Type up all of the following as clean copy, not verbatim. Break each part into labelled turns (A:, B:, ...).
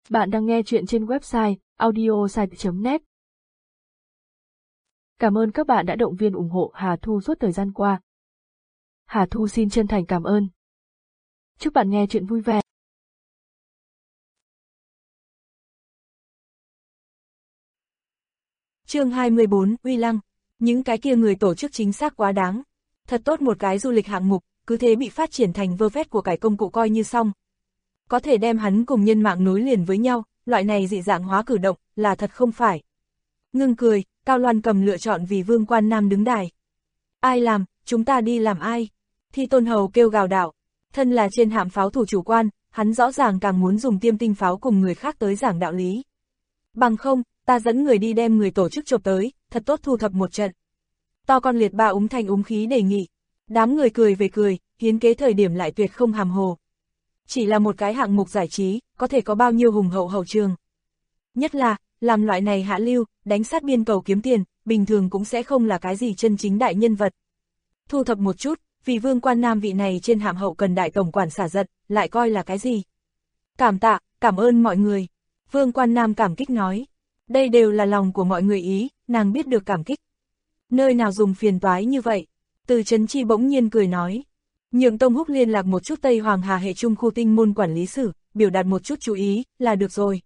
A: Bạn đang nghe chuyện trên website audiosite.net. Cảm ơn các bạn đã động viên ủng hộ Hà Thu suốt thời gian qua. Hà Thu xin chân thành cảm ơn. Chúc bạn nghe chuyện vui vẻ.
B: Chương 24, Uy Lăng. Những cái kia người tổ chức chính xác quá đáng. Thật tốt một cái du lịch hạng mục, cứ thế bị phát triển thành vơ vét của cải công cụ coi như xong. Có thể đem hắn cùng nhân mạng nối liền với nhau, loại này dị dạng hóa cử động, là thật không phải. Ngưng cười, Cao Loan Cầm lựa chọn vì Vương Quan Nam đứng đài. Ai làm, chúng ta đi làm ai? Thi Tôn Hầu kêu gào đạo. Thân là trên hạm pháo thủ chủ quan, hắn rõ ràng càng muốn dùng tiêm tinh pháo cùng người khác tới giảng đạo lý. Bằng không, ta dẫn người đi đem người tổ chức chộp tới, thật tốt thu thập một trận. To con liệt ba úm thanh úm khí đề nghị. Đám người cười về cười, hiến kế thời điểm lại tuyệt không hàm hồ. Chỉ là một cái hạng mục giải trí, có thể có bao nhiêu hùng hậu hậu trường. Nhất là, làm loại này hạ lưu, đánh sát biên cầu kiếm tiền, bình thường cũng sẽ không là cái gì chân chính đại nhân vật. Thu thập một chút, vì Vương Quan Nam vị này trên hạm hậu cần đại tổng quản xả giận, lại coi là cái gì? Cảm tạ, cảm ơn mọi người. Vương Quan Nam cảm kích nói. Đây đều là lòng của mọi người ý, nàng biết được cảm kích. Nơi nào dùng phiền toái như vậy? Từ Trấn Chi bỗng nhiên cười nói. Nhượng Tông Húc liên lạc một chút Tây Hoàng Hà hệ trung khu tinh môn quản lý sử, biểu đạt một chút chú ý, là được rồi.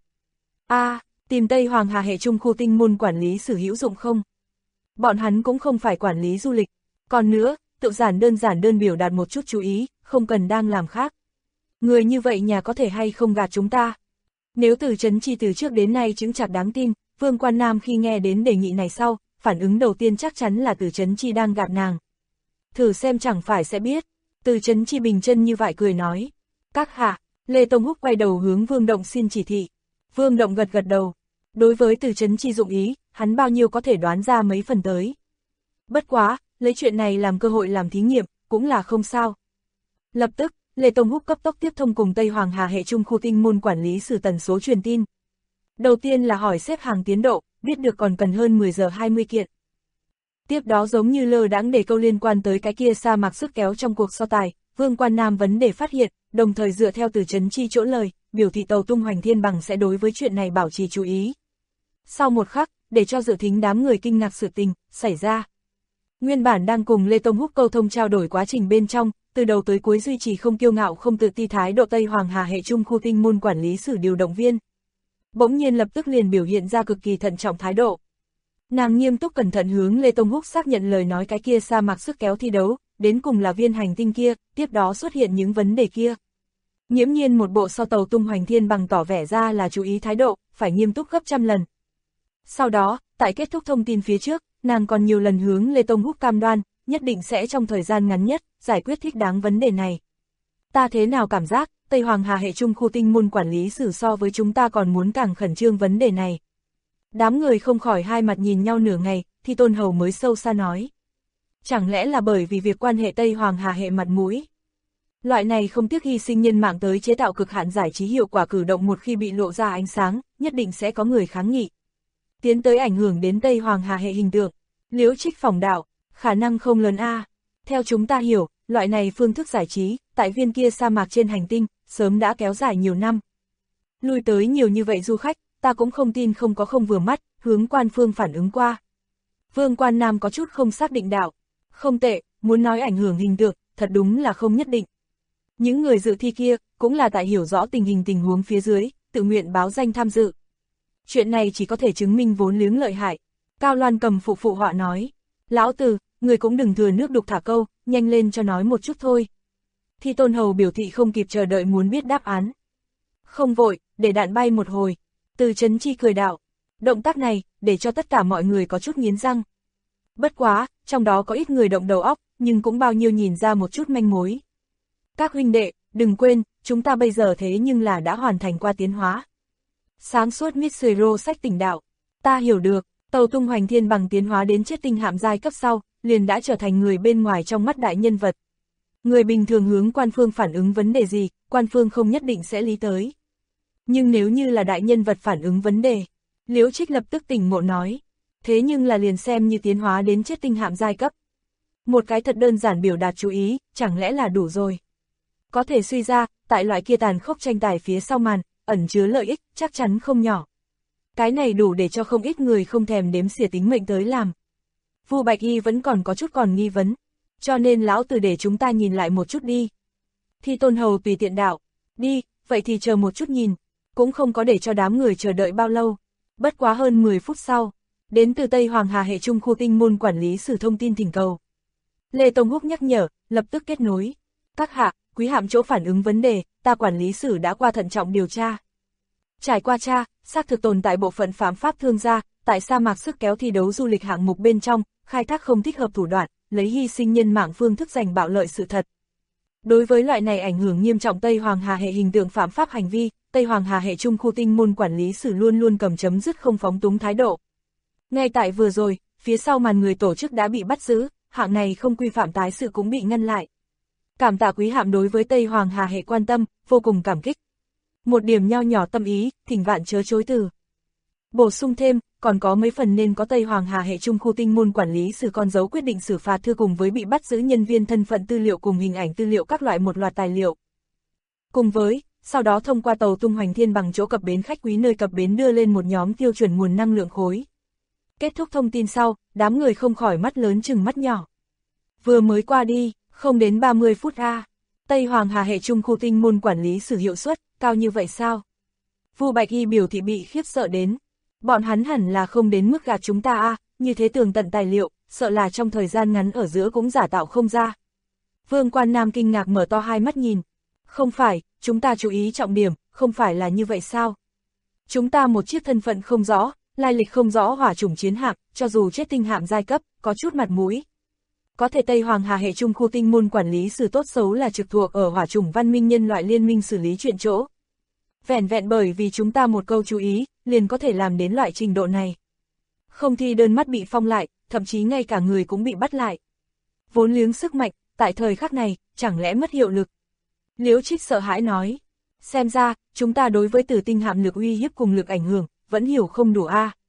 B: Tìm Tây Hoàng Hà hệ trung khu tinh môn quản lý sử hữu dụng không? Bọn hắn cũng không phải quản lý du lịch. Còn nữa, tự đơn giản biểu đạt một chút chú ý, không cần đang làm khác. Người như vậy nhà có thể hay không gạt chúng ta? Nếu Từ Trấn Chi từ trước đến nay chứng chặt đáng tin, Vương Quan Nam khi nghe đến đề nghị này sau, phản ứng đầu tiên chắc chắn là Từ Trấn Chi đang gạt nàng. Thử xem chẳng phải sẽ biết. Từ Trấn Chi bình chân như vậy cười nói. Các hạ, Lê Tông Húc quay đầu hướng Vương Động xin chỉ thị. Vương Động gật đầu. Đối với Từ Trấn Chi dụng ý, hắn bao nhiêu có thể đoán ra mấy phần tới. Bất quá, lấy chuyện này làm cơ hội làm thí nghiệm, cũng là không sao. Lập tức, Lê Tông Húc cấp tốc tiếp thông cùng Tây Hoàng Hà hệ trung khu tinh môn quản lý sử tần số truyền tin. Đầu tiên là hỏi xếp hàng tiến độ, biết được còn cần hơn 10 giờ 20 kiện. Tiếp đó giống như lơ đãng để câu liên quan tới cái kia sa mạc sức kéo trong cuộc so tài, Vương Quan Nam vấn đề phát hiện, đồng thời dựa theo Từ Trấn Chi chỗ lời, biểu thị tàu tung hoành thiên bằng sẽ đối với chuyện này bảo trì chú ý. Sau một khắc, để cho dự thính đám người kinh ngạc sự tình xảy ra. Nguyên bản đang cùng Lê Tông Húc câu thông trao đổi quá trình bên trong, từ đầu tới cuối duy trì không kiêu ngạo không tự ti thái độ Tây Hoàng Hà hệ trung khu tinh môn quản lý sử điều động viên. Bỗng nhiên lập tức liền biểu hiện ra cực kỳ thận trọng thái độ. Nàng nghiêm túc cẩn thận hướng Lê Tông Húc xác nhận lời nói cái kia sa mạc sức kéo thi đấu, đến cùng là viên hành tinh kia, tiếp đó xuất hiện những vấn đề kia. Nghiễm nhiên một bộ sau tàu tung hoành thiên bằng tỏ vẻ ra là chú ý thái độ, phải nghiêm túc gấp trăm lần. Sau đó, tại kết thúc thông tin phía trước, nàng còn nhiều lần hướng Lê Tông Húc cam đoan, nhất định sẽ trong thời gian ngắn nhất, giải quyết thích đáng vấn đề này. Ta thế nào cảm giác, Tây Hoàng Hà hệ trung khu tinh môn quản lý sử so với chúng ta còn muốn càng khẩn trương vấn đề này. Đám người không khỏi hai mặt nhìn nhau nửa ngày, Thi Tôn Hầu mới sâu xa nói. Chẳng lẽ là bởi vì việc quan hệ Tây Hoàng Hà hệ mặt mũi? Loại này không tiếc hy sinh nhân mạng tới chế tạo cực hạn giải trí hiệu quả cử động một khi bị lộ ra ánh sáng, nhất định sẽ có người kháng nghị. Tiến tới ảnh hưởng đến Tây Hoàng Hà hệ hình tượng. Liễu Trích phỏng đạo, khả năng không lớn a. Theo chúng ta hiểu, loại này phương thức giải trí, tại viên kia sa mạc trên hành tinh, sớm đã kéo dài nhiều năm. Lui tới nhiều như vậy du khách, ta cũng không tin không có không vừa mắt, hướng quan phương phản ứng qua. Vương Quan Nam có chút không xác định đạo. Không tệ, muốn nói ảnh hưởng hình tượng, thật đúng là không nhất định. Những người dự thi kia, cũng là tại hiểu rõ tình huống phía dưới, tự nguyện báo danh tham dự. Chuyện này chỉ có thể chứng minh vốn liếng lợi hại. Cao Loan Cầm phụ họa nói. Lão Từ, người cũng đừng thừa nước đục thả câu, nhanh lên cho nói một chút thôi. Thi Tôn Hầu biểu thị không kịp chờ đợi muốn biết đáp án. Không vội, để đạn bay một hồi. Từ Trấn Chi cười đạo. Động tác này, để cho tất cả mọi người có chút nghiến răng. Bất quá, trong đó có ít người động đầu óc, nhưng cũng bao nhiêu nhìn ra một chút manh mối. Các huynh đệ, đừng quên, chúng ta bây giờ thế nhưng là đã hoàn thành qua tiến hóa. Sáng suốt Mitsuro sách tỉnh đạo. Ta hiểu được, tàu tung hoành thiên bằng tiến hóa đến chết tinh hạm giai cấp sau, liền đã trở thành người bên ngoài trong mắt đại nhân vật. Người bình thường hướng quan phương phản ứng vấn đề gì, quan phương không nhất định sẽ lý tới. Nhưng nếu như là đại nhân vật phản ứng vấn đề, Liễu Trích lập tức tỉnh ngộ nói. Thế nhưng là liền xem như tiến hóa đến chết tinh hạm giai cấp. Một cái thật đơn giản biểu đạt chú ý, chẳng lẽ là đủ rồi. Có thể suy ra, tại loại kia tàn khốc tranh tài phía sau màn, ẩn chứa lợi ích, chắc chắn không nhỏ. Cái này đủ để cho không ít người không thèm đếm xỉa tính mệnh tới làm. Vu Bạch Y vẫn còn có chút còn nghi vấn, cho nên lão tử để chúng ta nhìn lại một chút đi. Thi Tôn Hầu tùy tiện đạo, đi, vậy thì chờ một chút nhìn, cũng không có để cho đám người chờ đợi bao lâu. Bất quá hơn 10 phút sau, đến từ Tây Hoàng Hà hệ trung khu tinh môn quản lý sử thông tin thỉnh cầu. Lê Tông Húc nhắc nhở, lập tức kết nối. Các hạ, quý hạm chỗ phản ứng vấn đề, ta quản lý sử đã qua thận trọng điều tra. Trải qua tra, xác thực tồn tại bộ phận phạm pháp thương gia, tại sa mạc sức kéo thi đấu du lịch hạng mục bên trong, khai thác không thích hợp thủ đoạn, lấy hy sinh nhân mạng phương thức giành bạo lợi sự thật. Đối với loại này ảnh hưởng nghiêm trọng Tây Hoàng Hà hệ hình tượng phạm pháp hành vi, Tây Hoàng Hà hệ trung khu tinh môn quản lý sử luôn luôn cầm chấm dứt không phóng túng thái độ. Ngay tại vừa rồi, phía sau màn người tổ chức đã bị bắt giữ, hạng này không quy phạm tái sự cũng bị ngăn lại. Cảm tạ quý hạm đối với Tây Hoàng Hà hệ quan tâm, vô cùng cảm kích. Một điểm nho nhỏ tâm ý, thỉnh vạn chớ chối từ. Bổ sung thêm, còn có mấy phần nên có Tây Hoàng Hà hệ trung khu tinh môn quản lý sử con dấu quyết định xử phạt thư cùng với bị bắt giữ nhân viên thân phận tư liệu cùng hình ảnh tư liệu các loại một loạt tài liệu. Cùng với, sau đó thông qua tàu tung hoành thiên bằng chỗ cập bến khách quý nơi cập bến đưa lên một nhóm tiêu chuẩn nguồn năng lượng khối. Kết thúc thông tin sau, đám người không khỏi mắt lớn chừng mắt nhỏ. Vừa mới qua đi, không đến 30 phút Tây Hoàng Hà hệ trung khu tinh môn quản lý sử hiệu suất, cao như vậy sao? Vu Bạch Y biểu thị bị khiếp sợ đến. Bọn hắn hẳn là không đến mức gạt chúng ta như thế tường tận tài liệu, sợ là trong thời gian ngắn ở giữa cũng giả tạo không ra. Vương Quan Nam kinh ngạc mở to hai mắt nhìn. Không phải, chúng ta chú ý trọng điểm, không phải là như vậy sao? Chúng ta một chiếc thân phận không rõ, lai lịch không rõ hỏa chủng chiến hạm, cho dù chết tinh hạm giai cấp, có chút mặt mũi. Có thể Tây Hoàng Hà hệ trung khu tinh môn quản lý sử tốt xấu là trực thuộc ở hỏa chủng văn minh nhân loại liên minh xử lý chuyện chỗ. Vẹn vẹn bởi vì chúng ta một câu chú ý, liền có thể làm đến loại trình độ này. Không thi đơn mắt bị phong lại, thậm chí ngay cả người cũng bị bắt lại. Vốn liếng sức mạnh, tại thời khắc này, chẳng lẽ mất hiệu lực. Liễu Trích sợ hãi nói, xem ra, chúng ta đối với tử tinh hạm lực uy hiếp cùng lực ảnh hưởng, vẫn hiểu không đủ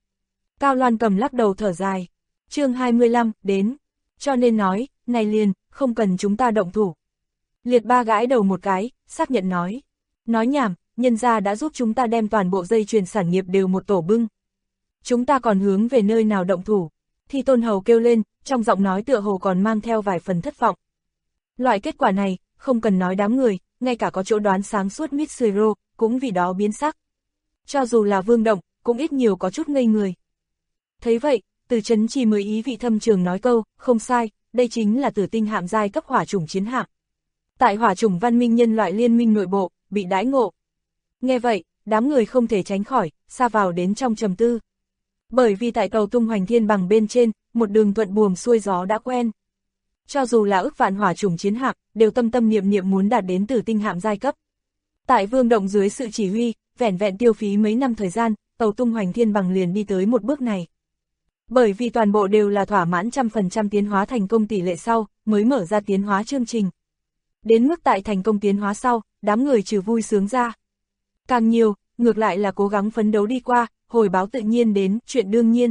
B: Cao Loan Cầm lắc đầu thở dài. Chương 25, đến. Cho nên nói, này liền, không cần chúng ta động thủ. Liệt Ba gãi đầu một cái, xác nhận nói. Nói nhảm, nhân gia đã giúp chúng ta đem toàn bộ dây chuyền sản nghiệp đều một tổ bưng. Chúng ta còn hướng về nơi nào động thủ. Thi Tôn Hầu kêu lên, trong giọng nói tựa hồ còn mang theo vài phần thất vọng. Loại kết quả này, không cần nói đám người, ngay cả có chỗ đoán sáng suốt Mitsuro, cũng vì đó biến sắc. Cho dù là Vương Động, cũng ít nhiều có chút ngây người. Thấy vậy, Từ Chấn Trì mới ý vị thâm trường nói câu, không sai, đây chính là tử tinh hạm giai cấp hỏa chủng chiến hạm. Tại hỏa chủng văn minh nhân loại liên minh nội bộ, bị đãi ngộ. Nghe vậy, đám người không thể tránh khỏi, sa vào đến trong trầm tư. Bởi vì tại tàu tung hoành thiên bằng bên trên, một đường thuận buồm xuôi gió đã quen. Cho dù là ức vạn hỏa chủng chiến hạm, đều tâm tâm niệm niệm muốn đạt đến tử tinh hạm giai cấp. Tại Vương Động dưới sự chỉ huy, vẻn vẹn tiêu phí mấy năm thời gian, tàu tung hoành thiên bằng liền đi tới một bước này. Bởi vì toàn bộ đều là thỏa mãn 100% tiến hóa thành công tỷ lệ sau, mới mở ra tiến hóa chương trình. Đến mức tại thành công tiến hóa sau, đám người trừ vui sướng ra. Càng nhiều, ngược lại là cố gắng phấn đấu đi qua, hồi báo tự nhiên đến, chuyện đương nhiên.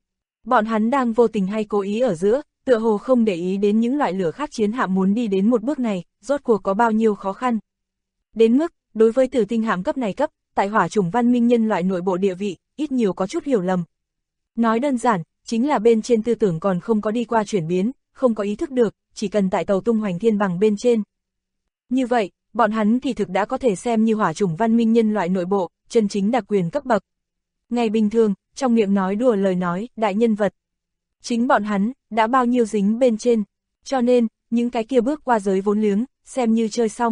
B: Bọn hắn đang vô tình hay cố ý ở giữa, tựa hồ không để ý đến những loại lửa khác chiến hạm muốn đi đến một bước này, rốt cuộc có bao nhiêu khó khăn. Đến mức, đối với tử tinh hạm cấp này cấp, tại hỏa chủng văn minh nhân loại nội bộ địa vị, ít nhiều có chút hiểu lầm. Nói đơn giản, chính là bên trên tư tưởng còn không có đi qua chuyển biến, không có ý thức được, chỉ cần tại tàu tung hoành thiên bằng bên trên. Như vậy, bọn hắn thì thực đã có thể xem như hỏa chủng văn minh nhân loại nội bộ, chân chính đặc quyền cấp bậc. Ngày bình thường, trong miệng nói đùa lời nói, đại nhân vật. Chính bọn hắn, đã bao nhiêu dính bên trên, cho nên, những cái kia bước qua giới vốn liếng, xem như chơi xong.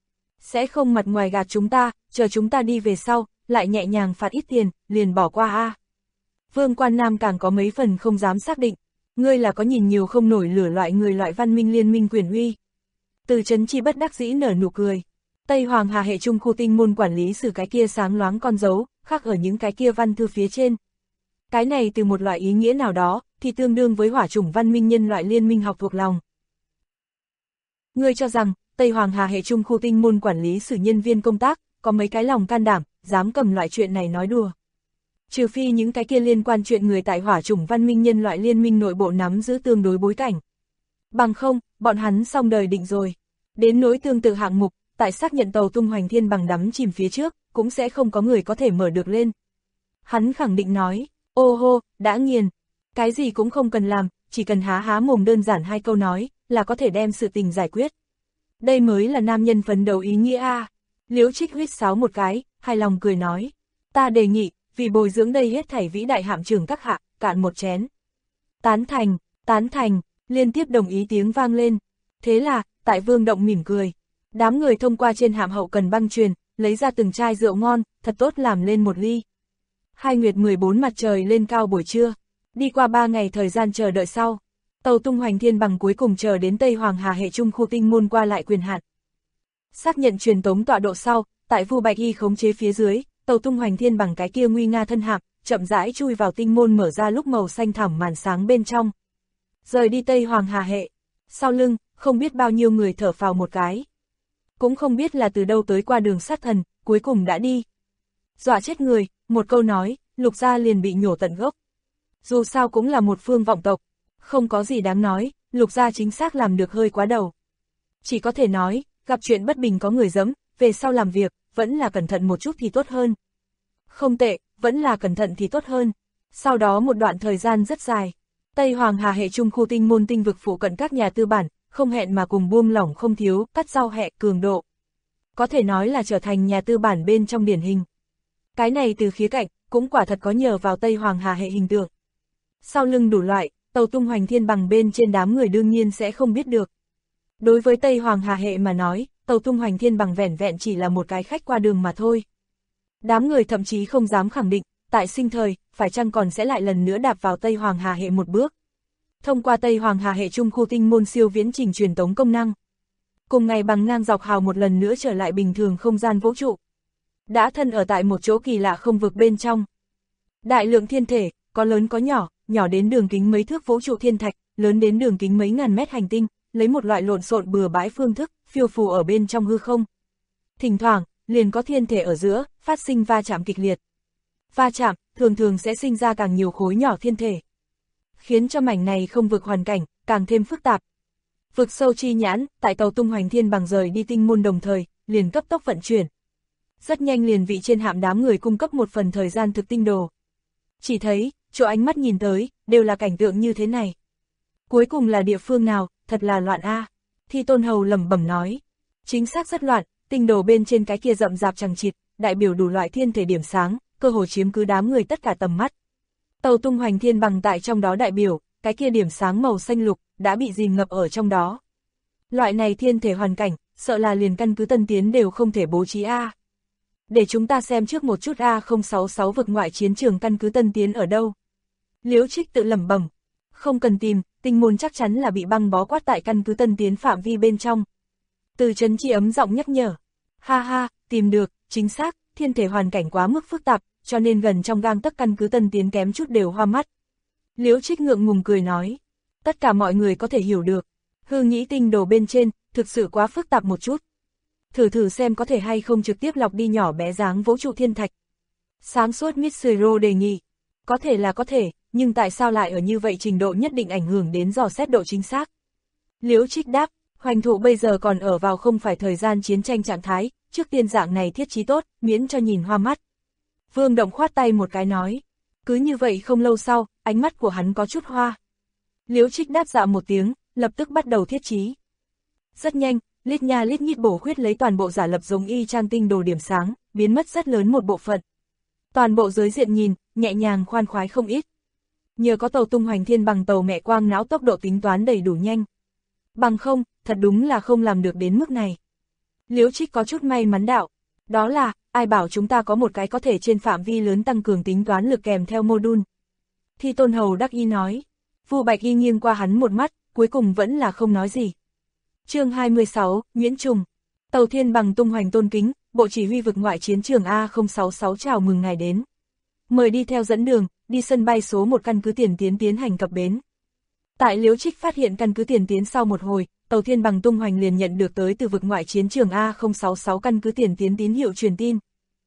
B: Sẽ không mặt ngoài gạt chúng ta, chờ chúng ta đi về sau, lại nhẹ nhàng phạt ít tiền, liền bỏ qua Vương Quan Nam càng có mấy phần không dám xác định, ngươi là có nhìn nhiều không nổi lửa loại người loại văn minh liên minh quyền uy. Từ Chấn Chi bất đắc dĩ nở nụ cười. Tây Hoàng Hà hệ trung khu tinh môn quản lý sử cái kia sáng loáng con dấu, khác ở những cái kia văn thư phía trên. Cái này từ một loại ý nghĩa nào đó, thì tương đương với hỏa chủng văn minh nhân loại liên minh học thuộc lòng. Ngươi cho rằng, Tây Hoàng Hà hệ trung khu tinh môn quản lý sử nhân viên công tác, có mấy cái lòng can đảm, dám cầm loại chuyện này nói đùa. Trừ phi những cái kia liên quan chuyện người tại hỏa chủng văn minh nhân loại liên minh nội bộ nắm giữ tương đối bối cảnh. Bằng không, bọn hắn xong đời định rồi. Đến nỗi tương tự hạng mục, tại xác nhận tàu tung hoành thiên bằng đắm chìm phía trước, cũng sẽ không có người có thể mở được lên. Hắn khẳng định nói, ô hô, đã nghiền, cái gì cũng không cần làm, chỉ cần há há mồm đơn giản 2 câu nói, là có thể đem sự tình giải quyết. Đây mới là nam nhân phấn đấu ý nghĩa a. Liễu Trích huýt sáo một cái, hài lòng cười nói, ta đề nghị, vì bồi dưỡng đây hết thảy vĩ đại hạm trưởng các hạ, cạn một chén. Tán thành, liên tiếp đồng ý tiếng vang lên. Thế là, tại Vương Động mỉm cười. Đám người thông qua trên hạm hậu cần băng truyền, lấy ra từng chai rượu ngon, thật tốt làm lên một ly. 2 nguyệt 14 mặt trời lên cao buổi trưa. Đi qua 3 ngày thời gian chờ đợi sau, tàu tung hoành thiên bằng cuối cùng chờ đến Tây Hoàng Hà hệ trung khu tinh môn qua lại quyền hạn. Xác nhận truyền tống tọa độ sau, tại Vu Bạch Y khống chế phía dưới, tàu tung hoành thiên bằng cái kia nguy nga thân hạm, chậm rãi chui vào tinh môn mở ra lúc màu xanh thẳm màn sáng bên trong. Rời đi Tây Hoàng Hà hệ. Sau lưng, không biết bao nhiêu người thở phào một cái. Cũng không biết là từ đâu tới qua đường sát thần, cuối cùng đã đi. Dọa chết người, một câu nói, Lục gia liền bị nhổ tận gốc. Dù sao cũng là một phương vọng tộc, không có gì đáng nói, Lục gia chính xác làm được hơi quá đầu. Chỉ có thể nói, gặp chuyện bất bình có người giẫm, về sau làm việc, vẫn là cẩn thận một chút thì tốt hơn. Không tệ, vẫn là cẩn thận thì tốt hơn. Sau đó một đoạn thời gian rất dài, Tây Hoàng Hà hệ trung khu tinh môn tinh vực phụ cận các nhà tư bản, không hẹn mà cùng buông lỏng không thiếu, cắt rau hẹ cường độ. Có thể nói là trở thành nhà tư bản bên trong điển hình. Cái này từ khía cạnh, cũng quả thật có nhờ vào Tây Hoàng Hà hệ hình tượng. Sau lưng đủ loại, tàu tung hoành thiên bằng bên trên đám người đương nhiên sẽ không biết được. Đối với Tây Hoàng Hà hệ mà nói, tàu tung hoành thiên bằng vẻn vẹn chỉ là một cái khách qua đường mà thôi. Đám người thậm chí không dám khẳng định, tại sinh thời, phải chăng còn sẽ lại lần nữa đạp vào Tây Hoàng Hà hệ một bước. Thông qua Tây Hoàng Hà hệ trung khu tinh môn siêu viễn trình truyền tống công năng. Cùng ngày bằng ngang dọc hào một lần nữa trở lại bình thường không gian vũ trụ. Đã thân ở tại một chỗ kỳ lạ không vực bên trong. Đại lượng thiên thể, có lớn có nhỏ, nhỏ đến đường kính mấy thước vũ trụ thiên thạch, lớn đến đường kính mấy ngàn mét hành tinh, lấy một loại lộn xộn bừa bãi phương thức, phiêu phù ở bên trong hư không. Thỉnh thoảng, liền có thiên thể ở giữa, phát sinh va chạm kịch liệt. Va chạm, thường thường sẽ sinh ra càng nhiều khối nhỏ thiên thể, khiến cho mảnh này không vực hoàn cảnh, càng thêm phức tạp. Vực sâu chi nhãn, tại tàu tung hoành thiên bằng rời đi tinh môn đồng thời, liền cấp tốc vận chuyển. Rất nhanh liền vị trên hạm đám người cung cấp một phần thời gian thực tinh đồ. Chỉ thấy, chỗ ánh mắt nhìn tới, đều là cảnh tượng như thế này. Cuối cùng là địa phương nào, thật là loạn a. Thi Tôn Hầu lẩm bẩm nói. Chính xác rất loạn, tinh đồ bên trên cái kia rậm rạp chằng chịt, đại biểu đủ loại thiên thể điểm sáng, cơ hồ chiếm cứ đám người tất cả tầm mắt. Tàu tung hoành thiên bằng tại trong đó đại biểu, cái kia điểm sáng màu xanh lục, đã bị dìm ngập ở trong đó. Loại này thiên thể hoàn cảnh, sợ là liền căn cứ tân tiến đều không thể bố trí a. Để chúng ta xem trước một chút A066 vực ngoại chiến trường căn cứ tân tiến ở đâu. Liễu Trích tự lẩm bẩm, không cần tìm, tinh môn chắc chắn là bị băng bó quát tại căn cứ tân tiến phạm vi bên trong. Từ Trấn Chi ấm giọng nhắc nhở, ha ha, tìm được, chính xác, thiên thể hoàn cảnh quá mức phức tạp, cho nên gần trong gang tấc căn cứ tân tiến kém chút đều hoa mắt. Liễu Trích ngượng ngùng cười nói, tất cả mọi người có thể hiểu được, hư nghĩ tinh đồ bên trên, thực sự quá phức tạp một chút. Thử xem có thể hay không trực tiếp lọc đi nhỏ bé dáng vũ trụ thiên thạch. Sáng suốt Mitsuro đề nghị, có thể là có thể, nhưng tại sao lại ở như vậy trình độ nhất định ảnh hưởng đến dò xét độ chính xác? Liễu Trích đáp, hoành thụ bây giờ còn ở vào không phải thời gian chiến tranh trạng thái, trước tiên dạng này thiết trí tốt, miễn cho nhìn hoa mắt. Vương Động khoát tay một cái nói, cứ như vậy không lâu sau, ánh mắt của hắn có chút hoa. Liễu Trích đáp dạ một tiếng, lập tức bắt đầu thiết trí. Rất nhanh, lít nha lít nhít bổ khuyết lấy toàn bộ giả lập giống y chang tinh đồ điểm sáng, biến mất rất lớn một bộ phận. Toàn bộ giới diện nhìn, nhẹ nhàng khoan khoái không ít. Nhờ có tàu tung hoành thiên bằng tàu mẹ quang não tốc độ tính toán đầy đủ nhanh. Bằng không, thật đúng là không làm được đến mức này. Liễu Trích có chút may mắn đạo, đó là, ai bảo chúng ta có một cái có thể trên phạm vi lớn tăng cường tính toán lực kèm theo module. Thi Tôn Hầu đắc ý nói, Vu Bạch Y nghiêng qua hắn một mắt, cuối cùng vẫn là không nói gì. Chương 26, Nguyễn Trùng. Tàu thiên bằng tung hoành tôn kính, Bộ Chỉ huy vực ngoại chiến trường A066 chào mừng ngài đến. Mời đi theo dẫn đường, đi sân bay số 1 căn cứ tiền tiến tiến hành cập bến. Tại Liễu Trích phát hiện căn cứ tiền tiến sau một hồi, tàu thiên bằng tung hoành liền nhận được tới từ vực ngoại chiến trường A066 căn cứ tiền tiến tín hiệu truyền tin.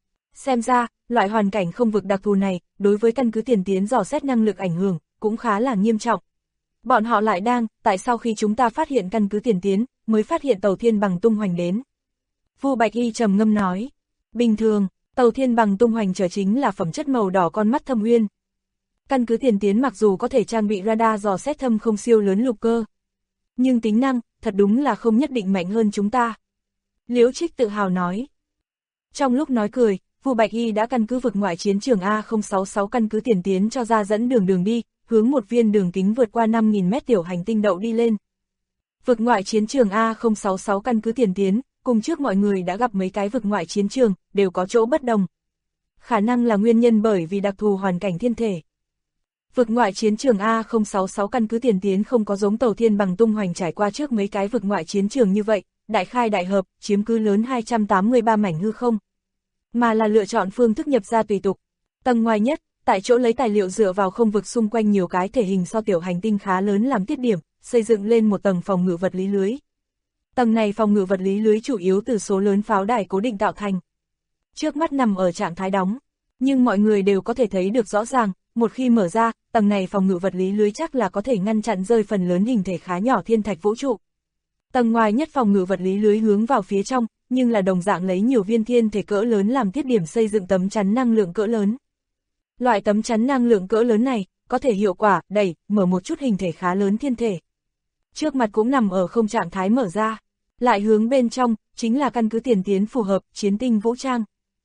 B: Xem ra, loại hoàn cảnh không vực đặc thù này, đối với căn cứ tiền tiến dò xét năng lực ảnh hưởng, cũng khá là nghiêm trọng. Bọn họ lại đang, tại sau khi chúng ta phát hiện căn cứ tiền tiến, mới phát hiện tàu thiên bằng tung hoành đến. Vu Bạch Y trầm ngâm nói. Bình thường, tàu thiên bằng tung hoành trở chính là phẩm chất màu đỏ con mắt thâm uyên. Căn cứ tiền tiến mặc dù có thể trang bị radar dò xét thâm không siêu lớn lục cơ, nhưng tính năng, thật đúng là không nhất định mạnh hơn chúng ta. Liễu Trích tự hào nói. Trong lúc nói cười, Vu Bạch Y đã căn cứ vực ngoại chiến trường A066 căn cứ tiền tiến cho ra dẫn đường đi, hướng một viên đường kính vượt qua 5.000 mét tiểu hành tinh đậu đi lên. Vực ngoại chiến trường A066 căn cứ tiền tiến, cùng trước mọi người đã gặp mấy cái vực ngoại chiến trường, đều có chỗ bất đồng. Khả năng là nguyên nhân bởi vì đặc thù hoàn cảnh thiên thể. Vực ngoại chiến trường A066 căn cứ tiền tiến không có giống tàu thiên bằng tung hoành trải qua trước mấy cái vực ngoại chiến trường như vậy, đại khai đại hợp, chiếm cứ lớn 283 mảnh hư không. Mà là lựa chọn phương thức nhập ra tùy tục. Tầng ngoài nhất, tại chỗ lấy tài liệu dựa vào không vực xung quanh nhiều cái thể hình so tiểu hành tinh khá lớn làm tiết điểm, xây dựng lên một tầng phòng ngự vật lý lưới. Tầng này phòng ngự vật lý lưới chủ yếu từ số lớn pháo đài cố định tạo thành. Trước mắt nằm ở trạng thái đóng, nhưng mọi người đều có thể thấy được rõ ràng, một khi mở ra, tầng này phòng ngự vật lý lưới chắc là có thể ngăn chặn rơi phần lớn hình thể khá nhỏ thiên thạch vũ trụ. Tầng ngoài nhất phòng ngự vật lý lưới hướng vào phía trong, nhưng là đồng dạng lấy nhiều viên thiên thể cỡ lớn làm tiết điểm xây dựng tấm chắn năng lượng cỡ lớn. Loại tấm chắn năng lượng cỡ lớn này, có thể hiệu quả, đẩy, mở một chút hình thể khá lớn thiên thể. Trước mặt cũng nằm ở không trạng thái mở ra, lại hướng bên trong, chính là căn cứ tiền tiến phù hợp, chiến tinh vũ trang.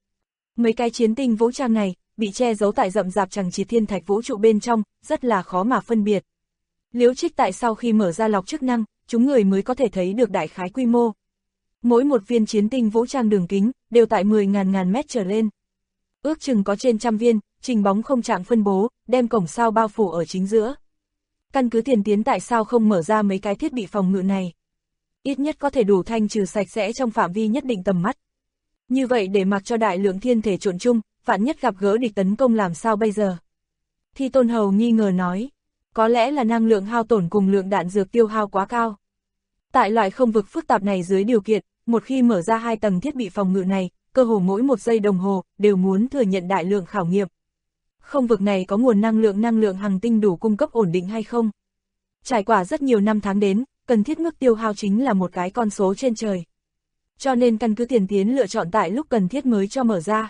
B: Mấy cái chiến tinh vũ trang này, bị che giấu tại rậm rạp chằng chịt thiên thạch vũ trụ bên trong, rất là khó mà phân biệt. Liễu Trích tại sau khi mở ra lọc chức năng, chúng người mới có thể thấy được đại khái quy mô. Mỗi một viên chiến tinh vũ trang đường kính, đều tại 10.000 mét trở lên. Ước chừng có trên trăm viên, trình bóng không trạng phân bố, đem cổng sao bao phủ ở chính giữa. Căn cứ tiền tiến tại sao không mở ra mấy cái thiết bị phòng ngự này? Ít nhất có thể đủ thanh trừ sạch sẽ trong phạm vi nhất định tầm mắt. Như vậy để mặc cho đại lượng thiên thể trộn chung, vạn nhất gặp gỡ địch tấn công làm sao bây giờ? Thi Tôn Hầu nghi ngờ nói, có lẽ là năng lượng hao tổn cùng lượng đạn dược tiêu hao quá cao. Tại loại không vực phức tạp này dưới điều kiện, một khi mở ra hai tầng thiết bị phòng ngự này, cơ hồ mỗi một giây đồng hồ, đều muốn thừa nhận đại lượng khảo nghiệm. Không vực này có nguồn năng lượng hành tinh đủ cung cấp ổn định hay không? Trải qua rất nhiều năm tháng đến, cần thiết mức tiêu hao chính là một cái con số trên trời. Cho nên căn cứ tiền tiến lựa chọn tại lúc cần thiết mới cho mở ra.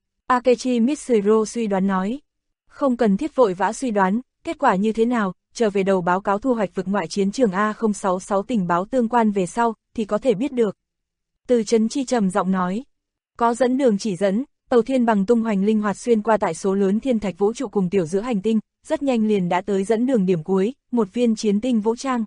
B: Akechi Mitsuru suy đoán nói, không cần thiết vội vã suy đoán, kết quả như thế nào, trở về đầu báo cáo thu hoạch vực ngoại chiến trường A066 tình báo tương quan về sau, thì có thể biết được. Từ Trấn Chi trầm giọng nói, có dẫn đường chỉ dẫn, tàu thiên bằng tung hoành linh hoạt xuyên qua tại số lớn thiên thạch vũ trụ cùng tiểu giữa hành tinh, rất nhanh liền đã tới dẫn đường điểm cuối, một viên chiến tinh vũ trang.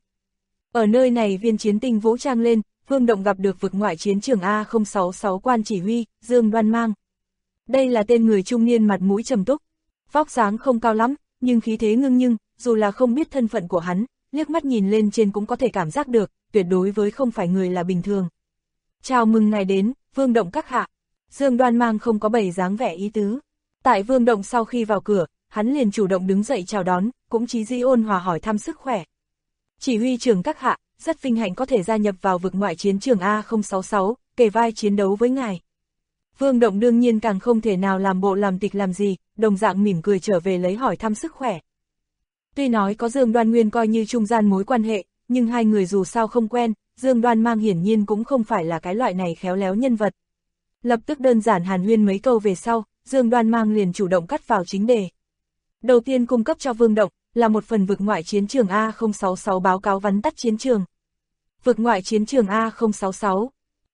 B: Ở nơi này viên chiến tinh vũ trang lên, Vương Động gặp được vực ngoại chiến trường A066 quan chỉ huy, Dương Đoan Mang. Đây là tên người trung niên mặt mũi trầm túc, vóc dáng không cao lắm, nhưng khí thế ngưng nhưng, dù là không biết thân phận của hắn, liếc mắt nhìn lên trên cũng có thể cảm giác được, tuyệt đối với không phải người là bình thường. Chào mừng ngài đến, Vương Động các hạ. Dương Đoan Mang không có bày dáng vẻ ý tứ. Tại Vương Động sau khi vào cửa, hắn liền chủ động đứng dậy chào đón, cũng chí dĩ ôn hòa hỏi thăm sức khỏe. Chỉ huy trưởng các hạ, rất vinh hạnh có thể gia nhập vào vực ngoại chiến trường A066, kề vai chiến đấu với ngài. Vương Động đương nhiên càng không thể nào làm bộ làm tịch làm gì, đồng dạng mỉm cười trở về lấy hỏi thăm sức khỏe. Tuy nói có Dương Đoan Nguyên coi như trung gian mối quan hệ, nhưng hai người dù sao không quen, Dương Đoan Mang hiển nhiên cũng không phải là cái loại này khéo léo nhân vật. Lập tức đơn giản hàn huyên mấy câu về sau, Dương Đoan Mang liền chủ động cắt vào chính đề. Đầu tiên cung cấp cho Vương Động, là một phần vực ngoại chiến trường A066 báo cáo vắn tắt chiến trường. Vực ngoại chiến trường A066.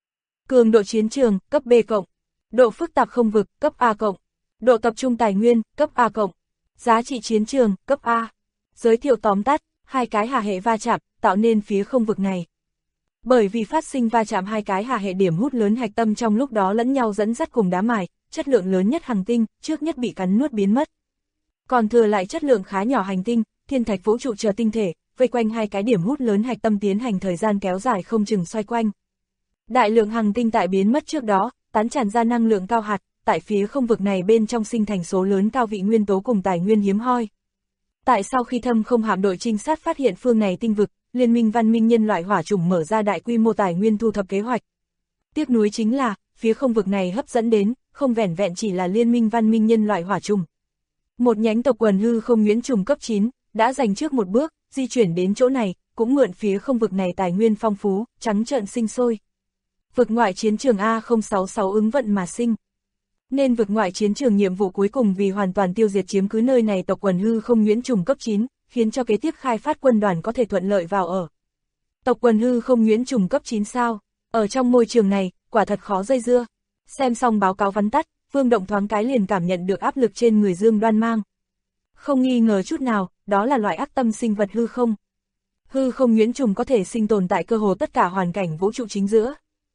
B: Cường độ chiến trường, cấp B+. Độ phức tạp không vực, cấp A+. Độ tập trung tài nguyên, cấp A+. Giá trị chiến trường, cấp A. Giới thiệu tóm tắt, hai cái hà hệ va chạm, tạo nên phía không vực này. Bởi vì phát sinh va chạm hai cái hà hệ điểm hút lớn hạch tâm trong lúc đó lẫn nhau dẫn dắt cùng đá mài, chất lượng lớn nhất hành tinh, trước nhất bị cắn nuốt biến mất. Còn thừa lại chất lượng khá nhỏ hành tinh, thiên thạch vũ trụ chờ tinh thể, vây quanh hai cái điểm hút lớn hạch tâm tiến hành thời gian kéo dài không chừng xoay quanh. Đại lượng hành tinh tại biến mất trước đó, tán tràn ra năng lượng cao hạt, tại phía không vực này bên trong sinh thành số lớn cao vị nguyên tố cùng tài nguyên hiếm hoi. Tại sau khi thâm không hạm đội trinh sát phát hiện phương này tinh vực, Liên minh văn minh nhân loại hỏa chủng mở ra đại quy mô tài nguyên thu thập kế hoạch. Tiếc nuối chính là, phía không vực này hấp dẫn đến, không vẻn vẹn chỉ là Liên minh văn minh nhân loại hỏa chủng. Một nhánh tộc quần hư không nhuyễn trùng cấp 9, đã giành trước một bước, di chuyển đến chỗ này, cũng mượn phía không vực này tài nguyên phong phú, trắng trợn sinh sôi. Vực ngoại chiến trường A066 ứng vận mà sinh. Nên vực ngoại chiến trường nhiệm vụ cuối cùng vì hoàn toàn tiêu diệt chiếm cứ nơi này tộc quần hư không nhuyễn trùng cấp 9, khiến cho kế tiếp khai phát quân đoàn có thể thuận lợi vào ở. Tộc quần hư không nhuyễn trùng cấp 9 sao? Ở trong môi trường này, quả thật khó dây dưa. Xem xong báo cáo vắn tắt, Vương Động thoáng cái liền cảm nhận được áp lực trên người Dương Đoan Mang. Không nghi ngờ chút nào, đó là loại ác tâm sinh vật hư không. Hư không nhuyễn trùng có thể sinh tồn tại cơ hồ tất cả hoàn cảnh vũ trụ chính giữa.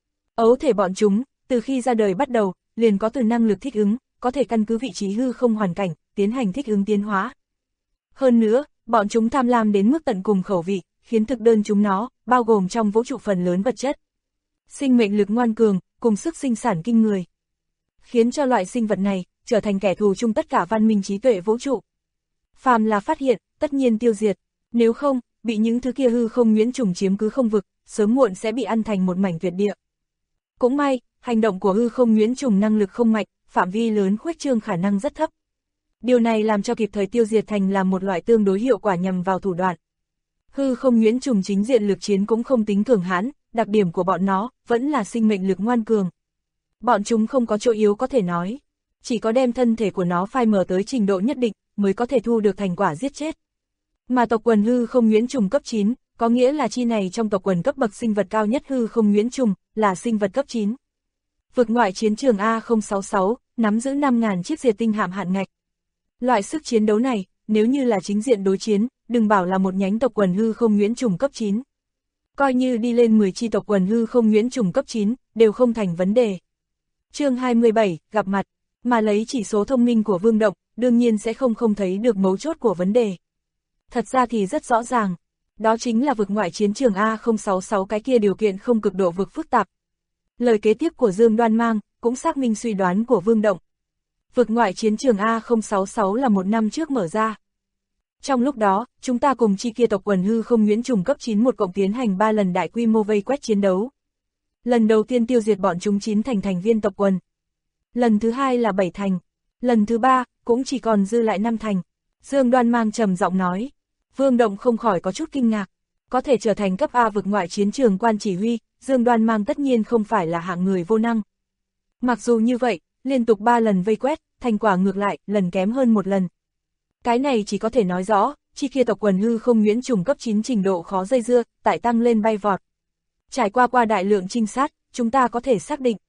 B: Ấu thể bọn chúng, từ khi ra đời bắt đầu, liền có từ năng lực thích ứng, có thể căn cứ vị trí hư không hoàn cảnh, tiến hành thích ứng tiến hóa. Hơn nữa, bọn chúng tham lam đến mức tận cùng khẩu vị, khiến thực đơn chúng nó, bao gồm trong vũ trụ phần lớn vật chất. Sinh mệnh lực ngoan cường, cùng sức sinh sản kinh người. Khiến cho loại sinh vật này, trở thành kẻ thù chung tất cả văn minh trí tuệ vũ trụ. Phàm là phát hiện, tất nhiên tiêu diệt, nếu không, bị những thứ kia hư không nhuyễn trùng chiếm cứ không vực, sớm muộn sẽ bị ăn thành một mảnh tuyệt địa. Cũng may, hành động của hư không nhuyễn trùng năng lực không mạnh, phạm vi lớn khuếch trương khả năng rất thấp. Điều này làm cho kịp thời tiêu diệt thành là một loại tương đối hiệu quả nhằm vào thủ đoạn. Hư không nhuyễn trùng chính diện lực chiến cũng không tính cường hãn, đặc điểm của bọn nó vẫn là sinh mệnh lực ngoan cường. Bọn chúng không có chỗ yếu có thể nói, chỉ có đem thân thể của nó phai mờ tới trình độ nhất định mới có thể thu được thành quả giết chết. Mà tộc quần hư không nhuyễn trùng cấp 9, có nghĩa là chi này trong tộc quần cấp bậc sinh vật cao nhất hư không nhuyễn trùng, là sinh vật cấp 9. Vực ngoại chiến trường A066, nắm giữ 5.000 chiếc diệt tinh hạm hạn ngạch. Loại sức chiến đấu này, nếu như là chính diện đối chiến, đừng bảo là một nhánh tộc quần hư không nhuyễn trùng cấp 9. Coi như đi lên 10 chi tộc quần hư không nhuyễn trùng cấp 9, đều không thành vấn đề. Chương 27, gặp mặt, mà lấy chỉ số thông minh của Vương Động, đương nhiên sẽ không thấy được mấu chốt của vấn đề. Thật ra thì rất rõ ràng, đó chính là vực ngoại chiến trường A066 cái kia điều kiện không cực độ vực phức tạp. Lời kế tiếp của Dương Đoan Mang, cũng xác minh suy đoán của Vương Động. Vực ngoại chiến trường A066 là một năm trước mở ra. Trong lúc đó, chúng ta cùng chi kia tộc quần hư không nhuyễn trùng cấp 9 một cộng tiến hành 3 lần đại quy mô vây quét chiến đấu. Lần đầu tiên tiêu diệt bọn chúng 9 thành viên tộc quần. Lần thứ hai là 7 thành. Lần thứ ba, cũng chỉ còn dư lại 5 thành. Dương Đoan Mang trầm giọng nói. Vương Động không khỏi có chút kinh ngạc. Có thể trở thành cấp A vực ngoại chiến trường quan chỉ huy, Dương Đoan Mang tất nhiên không phải là hạng người vô năng. Mặc dù như vậy, liên tục 3 lần vây quét, thành quả ngược lại, lần kém hơn một lần. Cái này chỉ có thể nói rõ, chi kia tộc quần hư không nhuyễn trùng cấp 9 trình độ khó dây dưa, tại tăng lên bay vọt. Trải qua đại lượng trinh sát, chúng ta có thể xác định.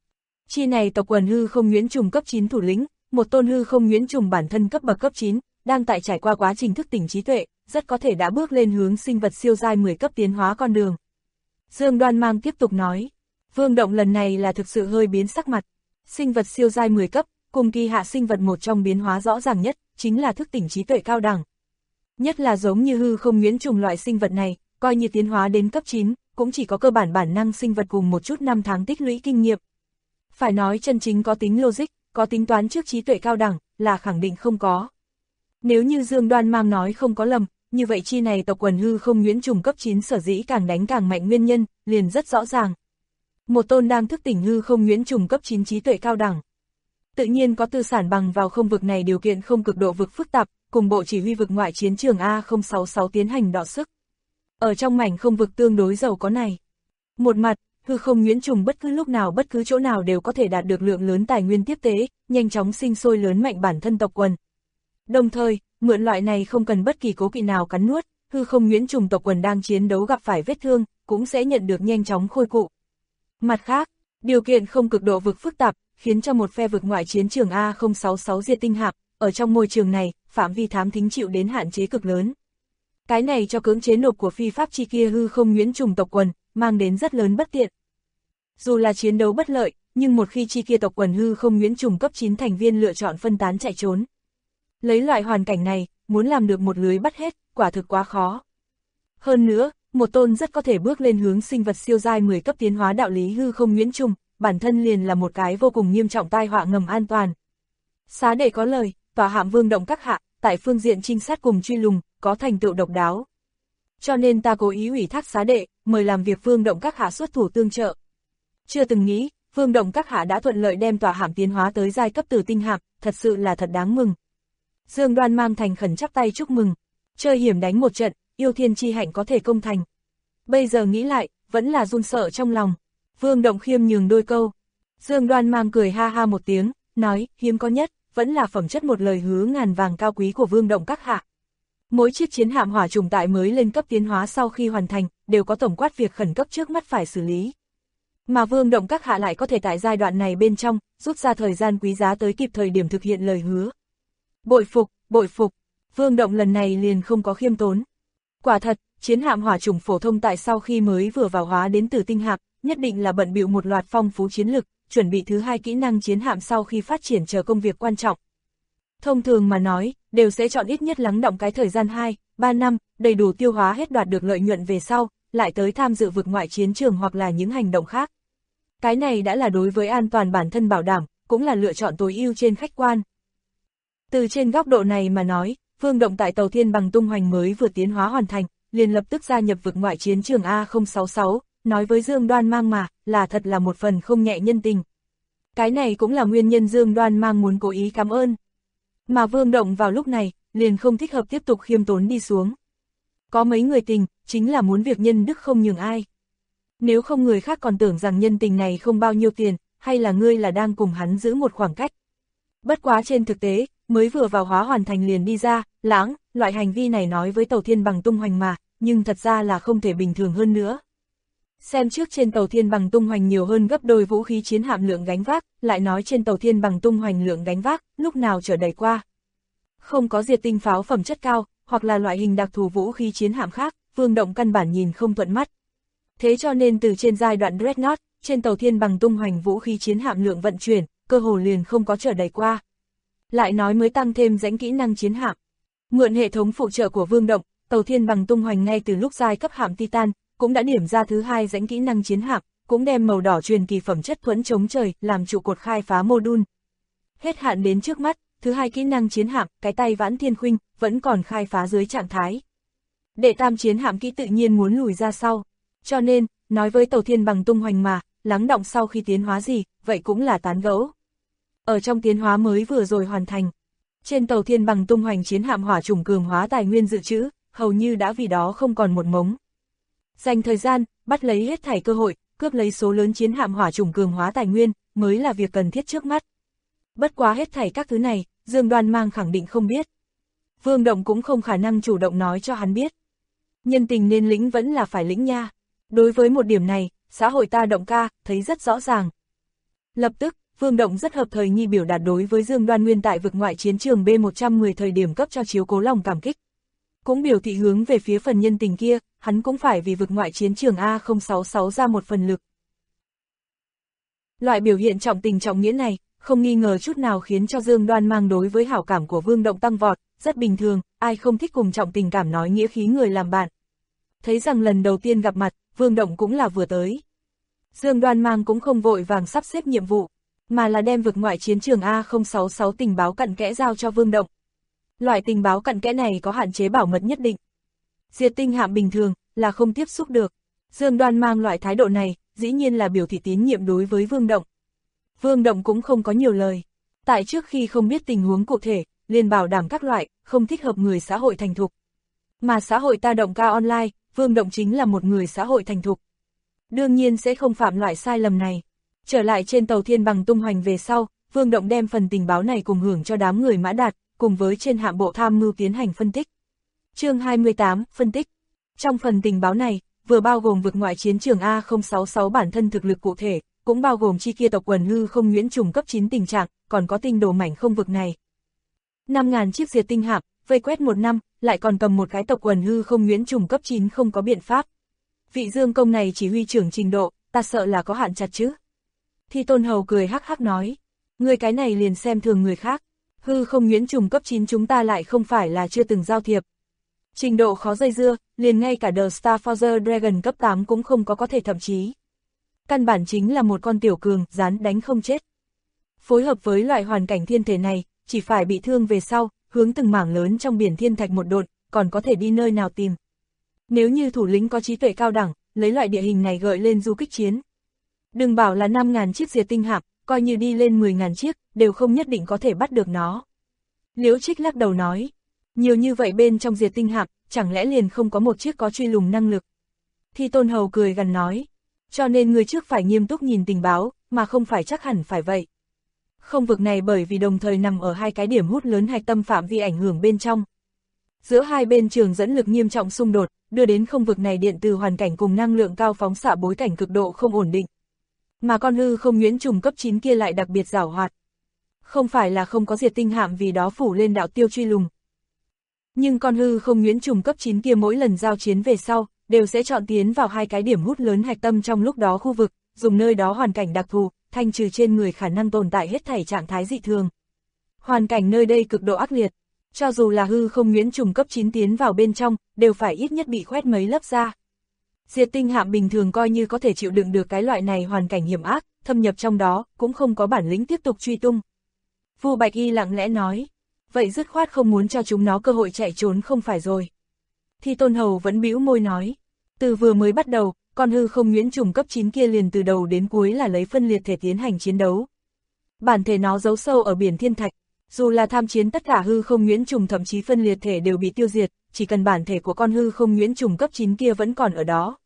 B: Chi này tộc quần hư không nhuyễn trùng cấp 9 thủ lĩnh, một tôn hư không nhuyễn trùng bản thân cấp bậc cấp 9, đang tại trải qua quá trình thức tỉnh trí tuệ, rất có thể đã bước lên hướng sinh vật siêu giai 10 cấp tiến hóa con đường. Dương Đoan Mang tiếp tục nói, Vương Động lần này là thực sự hơi biến sắc mặt. Sinh vật siêu giai 10 cấp, cùng kỳ hạ sinh vật một trong biến hóa rõ ràng nhất, chính là thức tỉnh trí tuệ cao đẳng. Nhất là giống như hư không nhuyễn trùng loại sinh vật này, coi như tiến hóa đến cấp 9, cũng chỉ có cơ bản bản năng sinh vật cùng một chút năm tháng tích lũy kinh nghiệm. Phải nói chân chính có tính logic, có tính toán trước trí tuệ cao đẳng, là khẳng định không có. Nếu như Dương Đoan Mang nói không có lầm, như vậy chi này tộc quần hư không nhuyễn trùng cấp 9 sở dĩ càng đánh càng mạnh nguyên nhân, liền rất rõ ràng. Một tôn đang thức tỉnh hư không nhuyễn trùng cấp 9 trí tuệ cao đẳng. Tự nhiên có tư sản bằng vào không vực này điều kiện không cực độ vực phức tạp, cùng bộ chỉ huy vực ngoại chiến trường A066 tiến hành đọ sức. Ở trong mảnh không vực tương đối giàu có này. Một mặt, hư không nhuyễn trùng bất cứ lúc nào bất cứ chỗ nào đều có thể đạt được lượng lớn tài nguyên tiếp tế, nhanh chóng sinh sôi lớn mạnh bản thân tộc quần. Đồng thời, mượn loại này không cần bất kỳ cố kỵ nào cắn nuốt, hư không nhuyễn trùng tộc quần đang chiến đấu gặp phải vết thương, cũng sẽ nhận được nhanh chóng khôi cụ. Mặt khác, điều kiện không cực độ vực phức tạp, khiến cho một phe vực ngoại chiến trường A066 diệt tinh hạp, ở trong môi trường này, phạm vi thám thính chịu đến hạn chế cực lớn. Cái này cho cưỡng chế nộp của phi pháp chi kia hư không nhuyễn trùng tộc quần, mang đến rất lớn bất tiện. Dù là chiến đấu bất lợi, nhưng một khi chi kia tộc quần hư không nhuyễn trùng cấp 9 thành viên lựa chọn phân tán chạy trốn. Lấy loại hoàn cảnh này, muốn làm được một lưới bắt hết, quả thực quá khó. Hơn nữa, một tôn rất có thể bước lên hướng sinh vật siêu giai 10 cấp tiến hóa đạo lý hư không nhuyễn trùng, bản thân liền là một cái vô cùng nghiêm trọng tai họa ngầm an toàn. Xá đệ có lời, tòa hạm Vương Động các hạ, tại phương diện trinh sát cùng truy lùng, có thành tựu độc đáo. Cho nên ta cố ý ủy thác xá đệ, mời làm việc Vương Động các hạ xuất thủ tương trợ. Chưa từng nghĩ, Vương Động các hạ đã thuận lợi đem tòa hạm tiến hóa tới giai cấp tử tinh hạm, thật sự là thật đáng mừng. Dương Đoan Mang thành khẩn chắp tay chúc mừng. Chơi hiểm đánh một trận, yêu thiên chi hạnh có thể công thành. Bây giờ nghĩ lại, vẫn là run sợ trong lòng. Vương Động khiêm nhường đôi câu. Dương Đoan Mang cười ha ha một tiếng, nói, hiếm có nhất, vẫn là phẩm chất một lời hứa ngàn vàng cao quý của Vương Động các hạ. Mỗi chiếc chiến hạm hỏa trùng tại mới lên cấp tiến hóa sau khi hoàn thành, đều có tổng quát việc khẩn cấp trước mắt phải xử lý. Mà Vương Động các hạ lại có thể tại giai đoạn này bên trong, rút ra thời gian quý giá tới kịp thời điểm thực hiện lời hứa. Bội phục, bội phục, Vương Động lần này liền không có khiêm tốn. Quả thật, chiến hạm hỏa trùng phổ thông tại sau khi mới vừa vào hóa đến từ tinh hạm, nhất định là bận bịu một loạt phong phú chiến lực, chuẩn bị thứ hai kỹ năng chiến hạm sau khi phát triển chờ công việc quan trọng. Thông thường mà nói, đều sẽ chọn ít nhất lắng đọng cái thời gian 2-3 năm, đầy đủ tiêu hóa hết đoạt được lợi nhuận về sau, lại tới tham dự vực ngoại chiến trường hoặc là những hành động khác. Cái này đã là đối với an toàn bản thân bảo đảm, cũng là lựa chọn tối ưu trên khách quan. Từ trên góc độ này mà nói, Vương Động tại tàu Thiên Bằng tung hoành mới vừa tiến hóa hoàn thành, liền lập tức gia nhập vực ngoại chiến trường A066, nói với Dương Đoan Mang mà, là thật là một phần không nhẹ nhân tình. Cái này cũng là nguyên nhân Dương Đoan Mang muốn cố ý cảm ơn. Mà Vương Động vào lúc này, liền không thích hợp tiếp tục khiêm tốn đi xuống. Có mấy người tình, chính là muốn việc nhân đức không nhường ai. Nếu không người khác còn tưởng rằng nhân tình này không bao nhiêu tiền, hay là ngươi là đang cùng hắn giữ một khoảng cách. Bất quá trên thực tế, mới vừa vào hóa hoàn thành liền đi ra, lãng, loại hành vi này nói với tàu Thiên Bằng tung hoành mà, nhưng thật ra là không thể bình thường hơn nữa. Xem trước trên tàu Thiên Bằng tung hoành nhiều hơn gấp đôi vũ khí chiến hạm lượng gánh vác, lại nói trên tàu Thiên Bằng tung hoành lượng gánh vác, lúc nào chở đầy qua. Không có diệt tinh pháo phẩm chất cao, hoặc là loại hình đặc thù vũ khí chiến hạm khác, Vương Động căn bản nhìn không thuận mắt. Thế cho nên từ trên giai đoạn Dreadnought, trên tàu Thiên Bằng tung hoành vũ khí chiến hạm lượng vận chuyển, cơ hồ liền không có chở đầy qua. Lại nói mới tăng thêm rãnh kỹ năng chiến hạm. Mượn hệ thống phụ trợ của Vương Động, tàu Thiên Bằng tung hoành ngay từ lúc giai cấp hạm Titan, cũng đã điểm ra thứ hai rãnh kỹ năng chiến hạm, cũng đem màu đỏ truyền kỳ phẩm chất thuẫn chống trời làm trụ cột khai phá mô-đun. Hết hạn đến trước mắt, thứ hai kỹ năng chiến hạm, cái tay Vãn Thiên Khuynh, vẫn còn khai phá dưới trạng thái. Đệ tam chiến hạm kỹ tự nhiên muốn lùi ra sau. Cho nên, nói với tàu Thiên Bằng tung hoành mà, lắng đọng sau khi tiến hóa gì, vậy cũng là tán gẫu. Ở trong tiến hóa mới vừa rồi hoàn thành, trên tàu Thiên Bằng tung hoành chiến hạm hỏa trùng cường hóa tài nguyên dự trữ, hầu như đã vì đó không còn một mống. Dành thời gian, bắt lấy hết thảy cơ hội, cướp lấy số lớn chiến hạm hỏa trùng cường hóa tài nguyên, mới là việc cần thiết trước mắt. Bất quá hết thảy các thứ này, Dương Đoan Mang khẳng định không biết. Vương Động cũng không khả năng chủ động nói cho hắn biết. Nhân tình nên lĩnh vẫn là phải lĩnh nha. Đối với một điểm này, xã hội ta Động ca, thấy rất rõ ràng. Lập tức, Vương Động rất hợp thời nhi biểu đạt đối với Dương Đoan Nguyên tại vực ngoại chiến trường B110 thời điểm cấp cho chiếu cố lòng cảm kích. Cũng biểu thị hướng về phía phần nhân tình kia, hắn cũng phải vì vực ngoại chiến trường A066 ra một phần lực. Loại biểu hiện trọng tình trọng nghĩa này, không nghi ngờ chút nào khiến cho Dương Đoan Mang đối với hảo cảm của Vương Động tăng vọt, rất bình thường, ai không thích cùng trọng tình cảm nói nghĩa khí người làm bạn. Thấy rằng lần đầu tiên gặp mặt, Vương Động cũng là vừa tới. Dương Đoan Mang cũng không vội vàng sắp xếp nhiệm vụ, mà là đem vực ngoại chiến trường A066 tình báo cặn kẽ giao cho Vương Động. Loại tình báo cặn kẽ này có hạn chế bảo mật nhất định. Diệt tinh hạm bình thường, là không tiếp xúc được. Dương Đoan Mang loại thái độ này, dĩ nhiên là biểu thị tín nhiệm đối với Vương Động. Vương Động cũng không có nhiều lời. Tại trước khi không biết tình huống cụ thể, liền bảo đảm các loại, không thích hợp người xã hội thành thục. Mà xã hội ta Động ca online, Vương Động chính là một người xã hội thành thục. Đương nhiên sẽ không phạm loại sai lầm này. Trở lại trên tàu Thiên Bằng tung hoành về sau, Vương Động đem phần tình báo này cùng hưởng cho đám người Mã Đạt, cùng với trên hạm bộ tham mưu tiến hành phân tích. Chương 28, phân tích. Trong phần tình báo này, vừa bao gồm vực ngoại chiến trường A066 bản thân thực lực cụ thể, cũng bao gồm chi kia tộc quần hư không nhuyễn trùng cấp 9 tình trạng, còn có tinh đồ mảnh không vực này. 5.000 chiếc diệt tinh hạm, vây quét một năm, lại còn cầm một cái tộc quần hư không nhuyễn trùng cấp 9 không có biện pháp. Vị Dương công này chỉ huy trưởng trình độ, ta sợ là có hạn chặt chứ. Thi Tôn Hầu cười hắc hắc nói, người cái này liền xem thường người khác. Hư không nhuyễn trùng cấp 9 chúng ta lại không phải là chưa từng giao thiệp. Trình độ khó dây dưa, liền ngay cả The Starforger Dragon cấp 8 cũng không có thể thậm chí. Căn bản chính là một con tiểu cường, dán đánh không chết. Phối hợp với loại hoàn cảnh thiên thể này, chỉ phải bị thương về sau, hướng từng mảng lớn trong biển thiên thạch một độn, còn có thể đi nơi nào tìm. Nếu như thủ lĩnh có trí tuệ cao đẳng, lấy loại địa hình này gợi lên du kích chiến. Đừng bảo là 5.000 chiếc diệt tinh hạm, coi như đi lên 10.000 chiếc, đều không nhất định có thể bắt được nó. Liễu Trích lắc đầu nói, nhiều như vậy bên trong diệt tinh hạm, chẳng lẽ liền không có một chiếc có truy lùng năng lực. Thi Tôn Hầu cười gằn nói, Cho nên ngươi trước phải nghiêm túc nhìn tình báo, mà không phải chắc hẳn phải vậy. Không vực này bởi vì đồng thời nằm ở hai cái điểm hút lớn hạch tâm phạm vi ảnh hưởng bên trong. Giữa hai bên trường dẫn lực nghiêm trọng xung đột, đưa đến không vực này điện từ hoàn cảnh cùng năng lượng cao phóng xạ bối cảnh cực độ không ổn định. Mà con hư không nhuyễn trùng cấp 9 kia lại đặc biệt giảo hoạt. Không phải là không có diệt tinh hạm vì đó phủ lên đạo tiêu truy lùng. Nhưng con hư không nhuyễn trùng cấp 9 kia mỗi lần giao chiến về sau, đều sẽ chọn tiến vào hai cái điểm hút lớn hạch tâm trong lúc đó khu vực, dùng nơi đó hoàn cảnh đặc thù, thanh trừ trên người khả năng tồn tại hết thảy trạng thái dị thường. Hoàn cảnh nơi đây cực độ ác liệt, cho dù là hư không nhuyễn trùng cấp 9 tiến vào bên trong, đều phải ít nhất bị khoét mấy lớp da. Diệt tinh hạm bình thường coi như có thể chịu đựng được cái loại này hoàn cảnh hiểm ác, thâm nhập trong đó, cũng không có bản lĩnh tiếp tục truy tung. Vu Bạch Y lặng lẽ nói, vậy dứt khoát không muốn cho chúng nó cơ hội chạy trốn không phải rồi. Thi Tôn Hầu vẫn bĩu môi nói, từ vừa mới bắt đầu, con hư không nhuyễn trùng cấp 9 kia liền từ đầu đến cuối là lấy phân liệt thể tiến hành chiến đấu. Bản thể nó giấu sâu ở biển thiên thạch, dù là tham chiến tất cả hư không nhuyễn trùng thậm chí phân liệt thể đều bị tiêu diệt, chỉ cần bản thể của con hư không nhuyễn trùng cấp 9 kia vẫn còn ở đó.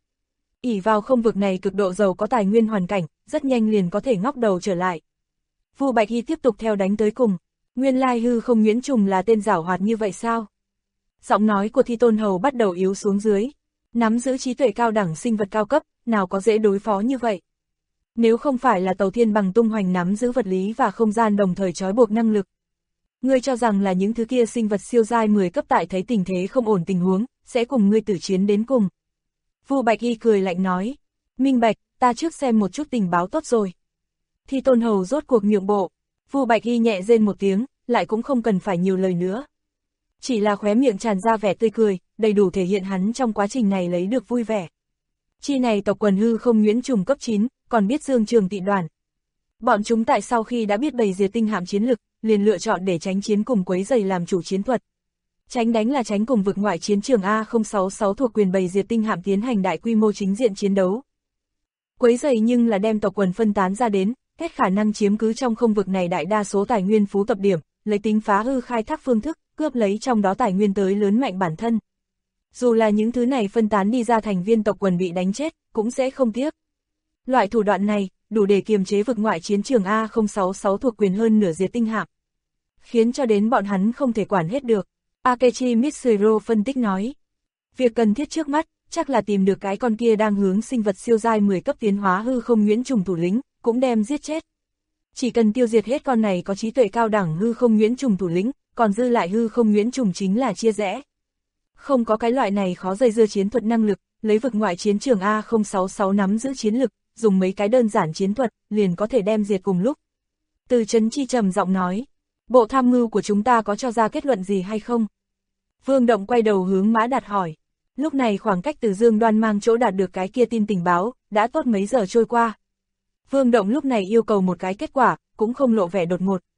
B: Ỷ vào không vực này cực độ giàu có tài nguyên hoàn cảnh, rất nhanh liền có thể ngóc đầu trở lại. Vu Bạch Hy tiếp tục theo đánh tới cùng, nguyên lai hư không nhuyễn trùng là tên giảo hoạt như vậy sao? Giọng nói của Thi Tôn Hầu bắt đầu yếu xuống dưới, nắm giữ trí tuệ cao đẳng sinh vật cao cấp, nào có dễ đối phó như vậy. Nếu không phải là Tàu Thiên Bằng tung hoành nắm giữ vật lý và không gian đồng thời trói buộc năng lực. Ngươi cho rằng là những thứ kia sinh vật siêu giai 10 cấp tại thấy tình thế không ổn tình huống, sẽ cùng ngươi tử chiến đến cùng. Vu Bạch Hy cười lạnh nói, minh bạch, ta trước xem một chút tình báo tốt rồi. Thi Tôn Hầu rốt cuộc nhượng bộ, Vu Bạch Hy nhẹ rên một tiếng, lại cũng không cần phải nhiều lời nữa. Chỉ là khóe miệng tràn ra vẻ tươi cười, đầy đủ thể hiện hắn trong quá trình này lấy được vui vẻ. Chi này tộc quần hư không nhuyễn trùng cấp 9, còn biết Dương Trường Tị đoàn. Bọn chúng tại sau khi đã biết bầy diệt tinh hạm chiến lực, liền lựa chọn để tránh chiến cùng quấy rầy làm chủ chiến thuật. Tránh đánh là tránh cùng vực ngoại chiến trường A066 thuộc quyền bầy diệt tinh hạm tiến hành đại quy mô chính diện chiến đấu. Quấy rầy nhưng là đem tộc quần phân tán ra đến, hết khả năng chiếm cứ trong không vực này đại đa số tài nguyên phú tập điểm, lấy tính phá hư khai thác phương thức, cướp lấy trong đó tài nguyên tới lớn mạnh bản thân. Dù là những thứ này phân tán đi ra thành viên tộc quần bị đánh chết, cũng sẽ không tiếc. Loại thủ đoạn này, đủ để kiềm chế vực ngoại chiến trường A066 thuộc quyền hơn nửa diệt tinh hạm, khiến cho đến bọn hắn không thể quản hết được. Akechi Mitsuro phân tích nói, việc cần thiết trước mắt, chắc là tìm được cái con kia đang hướng sinh vật siêu giai 10 cấp tiến hóa hư không nhuyễn trùng thủ lĩnh, cũng đem giết chết. Chỉ cần tiêu diệt hết con này có trí tuệ cao đẳng hư không nhuyễn trùng thủ lĩnh, còn dư lại hư không nhuyễn trùng chính là chia rẽ. Không có cái loại này khó dây dưa chiến thuật năng lực, lấy vực ngoại chiến trường A066 nắm giữ chiến lực, dùng mấy cái đơn giản chiến thuật, liền có thể đem diệt cùng lúc. Từ Chấn Chi trầm giọng nói, bộ tham mưu của chúng ta có cho ra kết luận gì hay không? Vương Động quay đầu hướng Mã Đạt hỏi. Lúc này khoảng cách từ Dương Đoan mang chỗ đạt được cái kia tin tình báo, đã tốt mấy giờ trôi qua. Vương Động lúc này yêu cầu một cái kết quả, cũng không lộ vẻ đột ngột.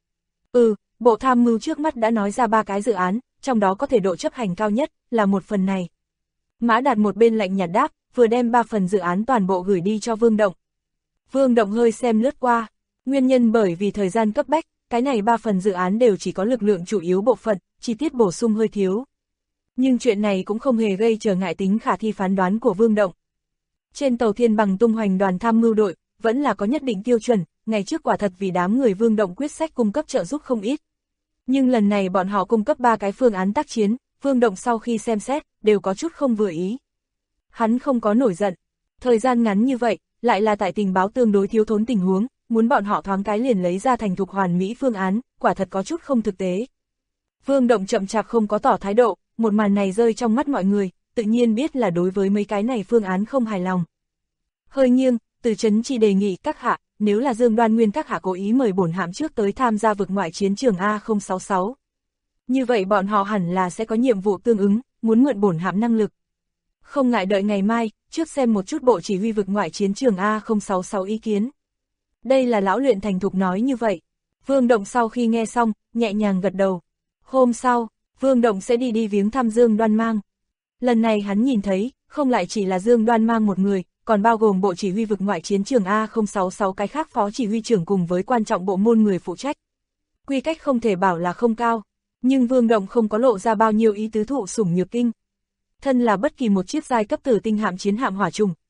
B: Bộ tham mưu trước mắt đã nói ra 3 cái dự án, trong đó có thể độ chấp hành cao nhất, là một phần này. Mã Đạt một bên lạnh nhạt đáp, vừa đem 3 phần dự án toàn bộ gửi đi cho Vương Động. Vương Động hơi xem lướt qua, nguyên nhân bởi vì thời gian cấp bách, cái này 3 phần dự án đều chỉ có lực lượng chủ yếu bộ phận, chi tiết bổ sung hơi thiếu. Nhưng chuyện này cũng không hề gây trở ngại tính khả thi phán đoán của Vương Động. Trên Tàu Thiên Bằng tung hoành đoàn tham mưu đội, vẫn là có nhất định tiêu chuẩn, ngày trước quả thật vì đám người Vương Động quyết sách cung cấp trợ giúp không ít. Nhưng lần này bọn họ cung cấp 3 cái phương án tác chiến, Vương Động sau khi xem xét, đều có chút không vừa ý. Hắn không có nổi giận, thời gian ngắn như vậy, lại là tại tình báo tương đối thiếu thốn tình huống, muốn bọn họ thoáng cái liền lấy ra thành thục hoàn mỹ phương án, quả thật có chút không thực tế. Vương Động chậm chạp không có tỏ thái độ, một màn này rơi trong mắt mọi người, tự nhiên biết là đối với mấy cái này phương án không hài lòng. Hơi nghiêng, Từ Chấn Chi đề nghị các hạ, nếu là Dương Đoan Nguyên các hạ cố ý mời bổn hạm trước tới tham gia vực ngoại chiến trường A066. Như vậy bọn họ hẳn là sẽ có nhiệm vụ tương ứng, muốn mượn bổn hạm năng lực. Không ngại đợi ngày mai, trước xem một chút bộ chỉ huy vực ngoại chiến trường A066 ý kiến. Đây là lão luyện thành thục nói như vậy. Vương Động sau khi nghe xong, nhẹ nhàng gật đầu. Hôm sau, Vương Động sẽ đi viếng thăm Dương Đoan Mang. Lần này hắn nhìn thấy, không lại chỉ là Dương Đoan Mang một người, còn bao gồm bộ chỉ huy vực ngoại chiến trường A066 cái khác phó chỉ huy trưởng cùng với quan trọng bộ môn người phụ trách. Quy cách không thể bảo là không cao, nhưng Vương Động không có lộ ra bao nhiêu ý tứ thụ sủng nhược kinh. Thân là bất kỳ một chiếc giai cấp tử tinh hạm chiến hạm hỏa trùng,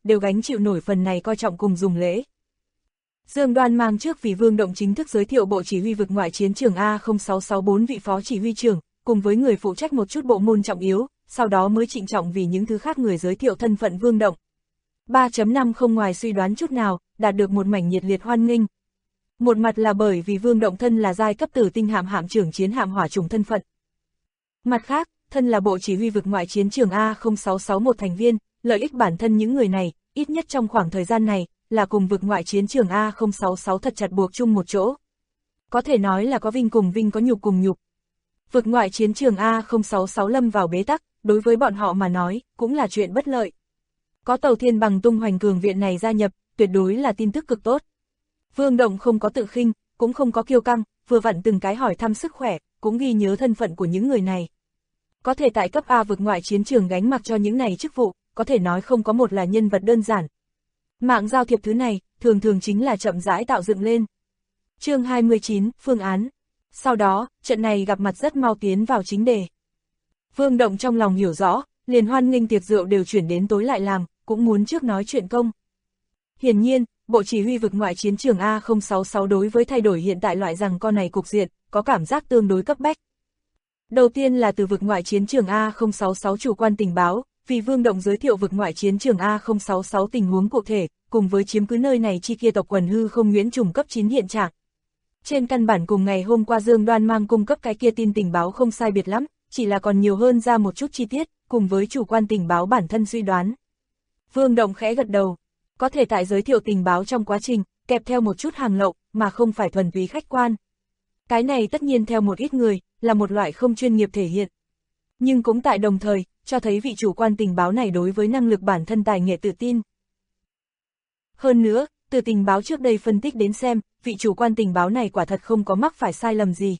B: đều gánh chịu nổi phần này coi trọng cùng dùng lễ. Dương Đoan mang trước vì Vương Động chính thức giới thiệu bộ chỉ huy vực ngoại chiến trường A0664 vị phó chỉ huy trưởng, cùng với người phụ trách một chút bộ môn trọng yếu, sau đó mới trịnh trọng vì những thứ khác người giới thiệu thân phận Vương Động. 3.5 không ngoài suy đoán chút nào, đạt được một mảnh nhiệt liệt hoan nghênh. Một mặt là bởi vì Vương Động thân là giai cấp tử tinh hạm hạm trưởng chiến hạm hỏa chủng thân phận. Mặt khác, thân là bộ chỉ huy vực ngoại chiến trường A0661 thành viên, lợi ích bản thân những người này, ít nhất trong khoảng thời gian này, là cùng vực ngoại chiến trường A066 thật chặt buộc chung một chỗ. Có thể nói là có vinh cùng vinh, có nhục cùng nhục. Vực ngoại chiến trường A066 lâm vào bế tắc, đối với bọn họ mà nói, cũng là chuyện bất lợi. Có tàu thiên bằng tung hoành cường viện này gia nhập, tuyệt đối là tin tức cực tốt. Vương Động không có tự khinh, cũng không có kiêu căng, vừa vặn từng cái hỏi thăm sức khỏe, cũng ghi nhớ thân phận của những người này. Có thể tại cấp A vực ngoại chiến trường gánh mặc cho những này chức vụ, có thể nói không có một là nhân vật đơn giản. Mạng giao thiệp thứ này, thường thường chính là chậm rãi tạo dựng lên. Chương 29, phương án. Sau đó, trận này gặp mặt rất mau tiến vào chính đề. Vương Động trong lòng hiểu rõ, liền hoan nghênh tiệc rượu đều chuyển đến tối lại làm, cũng muốn trước nói chuyện công. Hiển nhiên, bộ chỉ huy vực ngoại chiến trường A066 đối với thay đổi hiện tại loại rằng con này cục diện, có cảm giác tương đối cấp bách. Đầu tiên là từ vực ngoại chiến trường A066 chủ quan tình báo, vì Vương Động giới thiệu vực ngoại chiến trường A066 tình huống cụ thể, cùng với chiếm cứ nơi này chi kia tộc quần hư không Nguyễn trùng cấp 9 hiện trạng. Trên căn bản cùng ngày hôm qua Dương Đoan mang cung cấp cái kia tin tình báo không sai biệt lắm, chỉ là còn nhiều hơn ra một chút chi tiết, cùng với chủ quan tình báo bản thân suy đoán. Vương Động khẽ gật đầu, có thể tại giới thiệu tình báo trong quá trình, kẹp theo một chút hàng lậu, mà không phải thuần túy khách quan. Cái này tất nhiên theo một ít người, là một loại không chuyên nghiệp thể hiện. Nhưng cũng tại đồng thời, cho thấy vị chủ quan tình báo này đối với năng lực bản thân tài nghệ tự tin. Hơn nữa, từ tình báo trước đây phân tích đến xem, vị chủ quan tình báo này quả thật không có mắc phải sai lầm gì.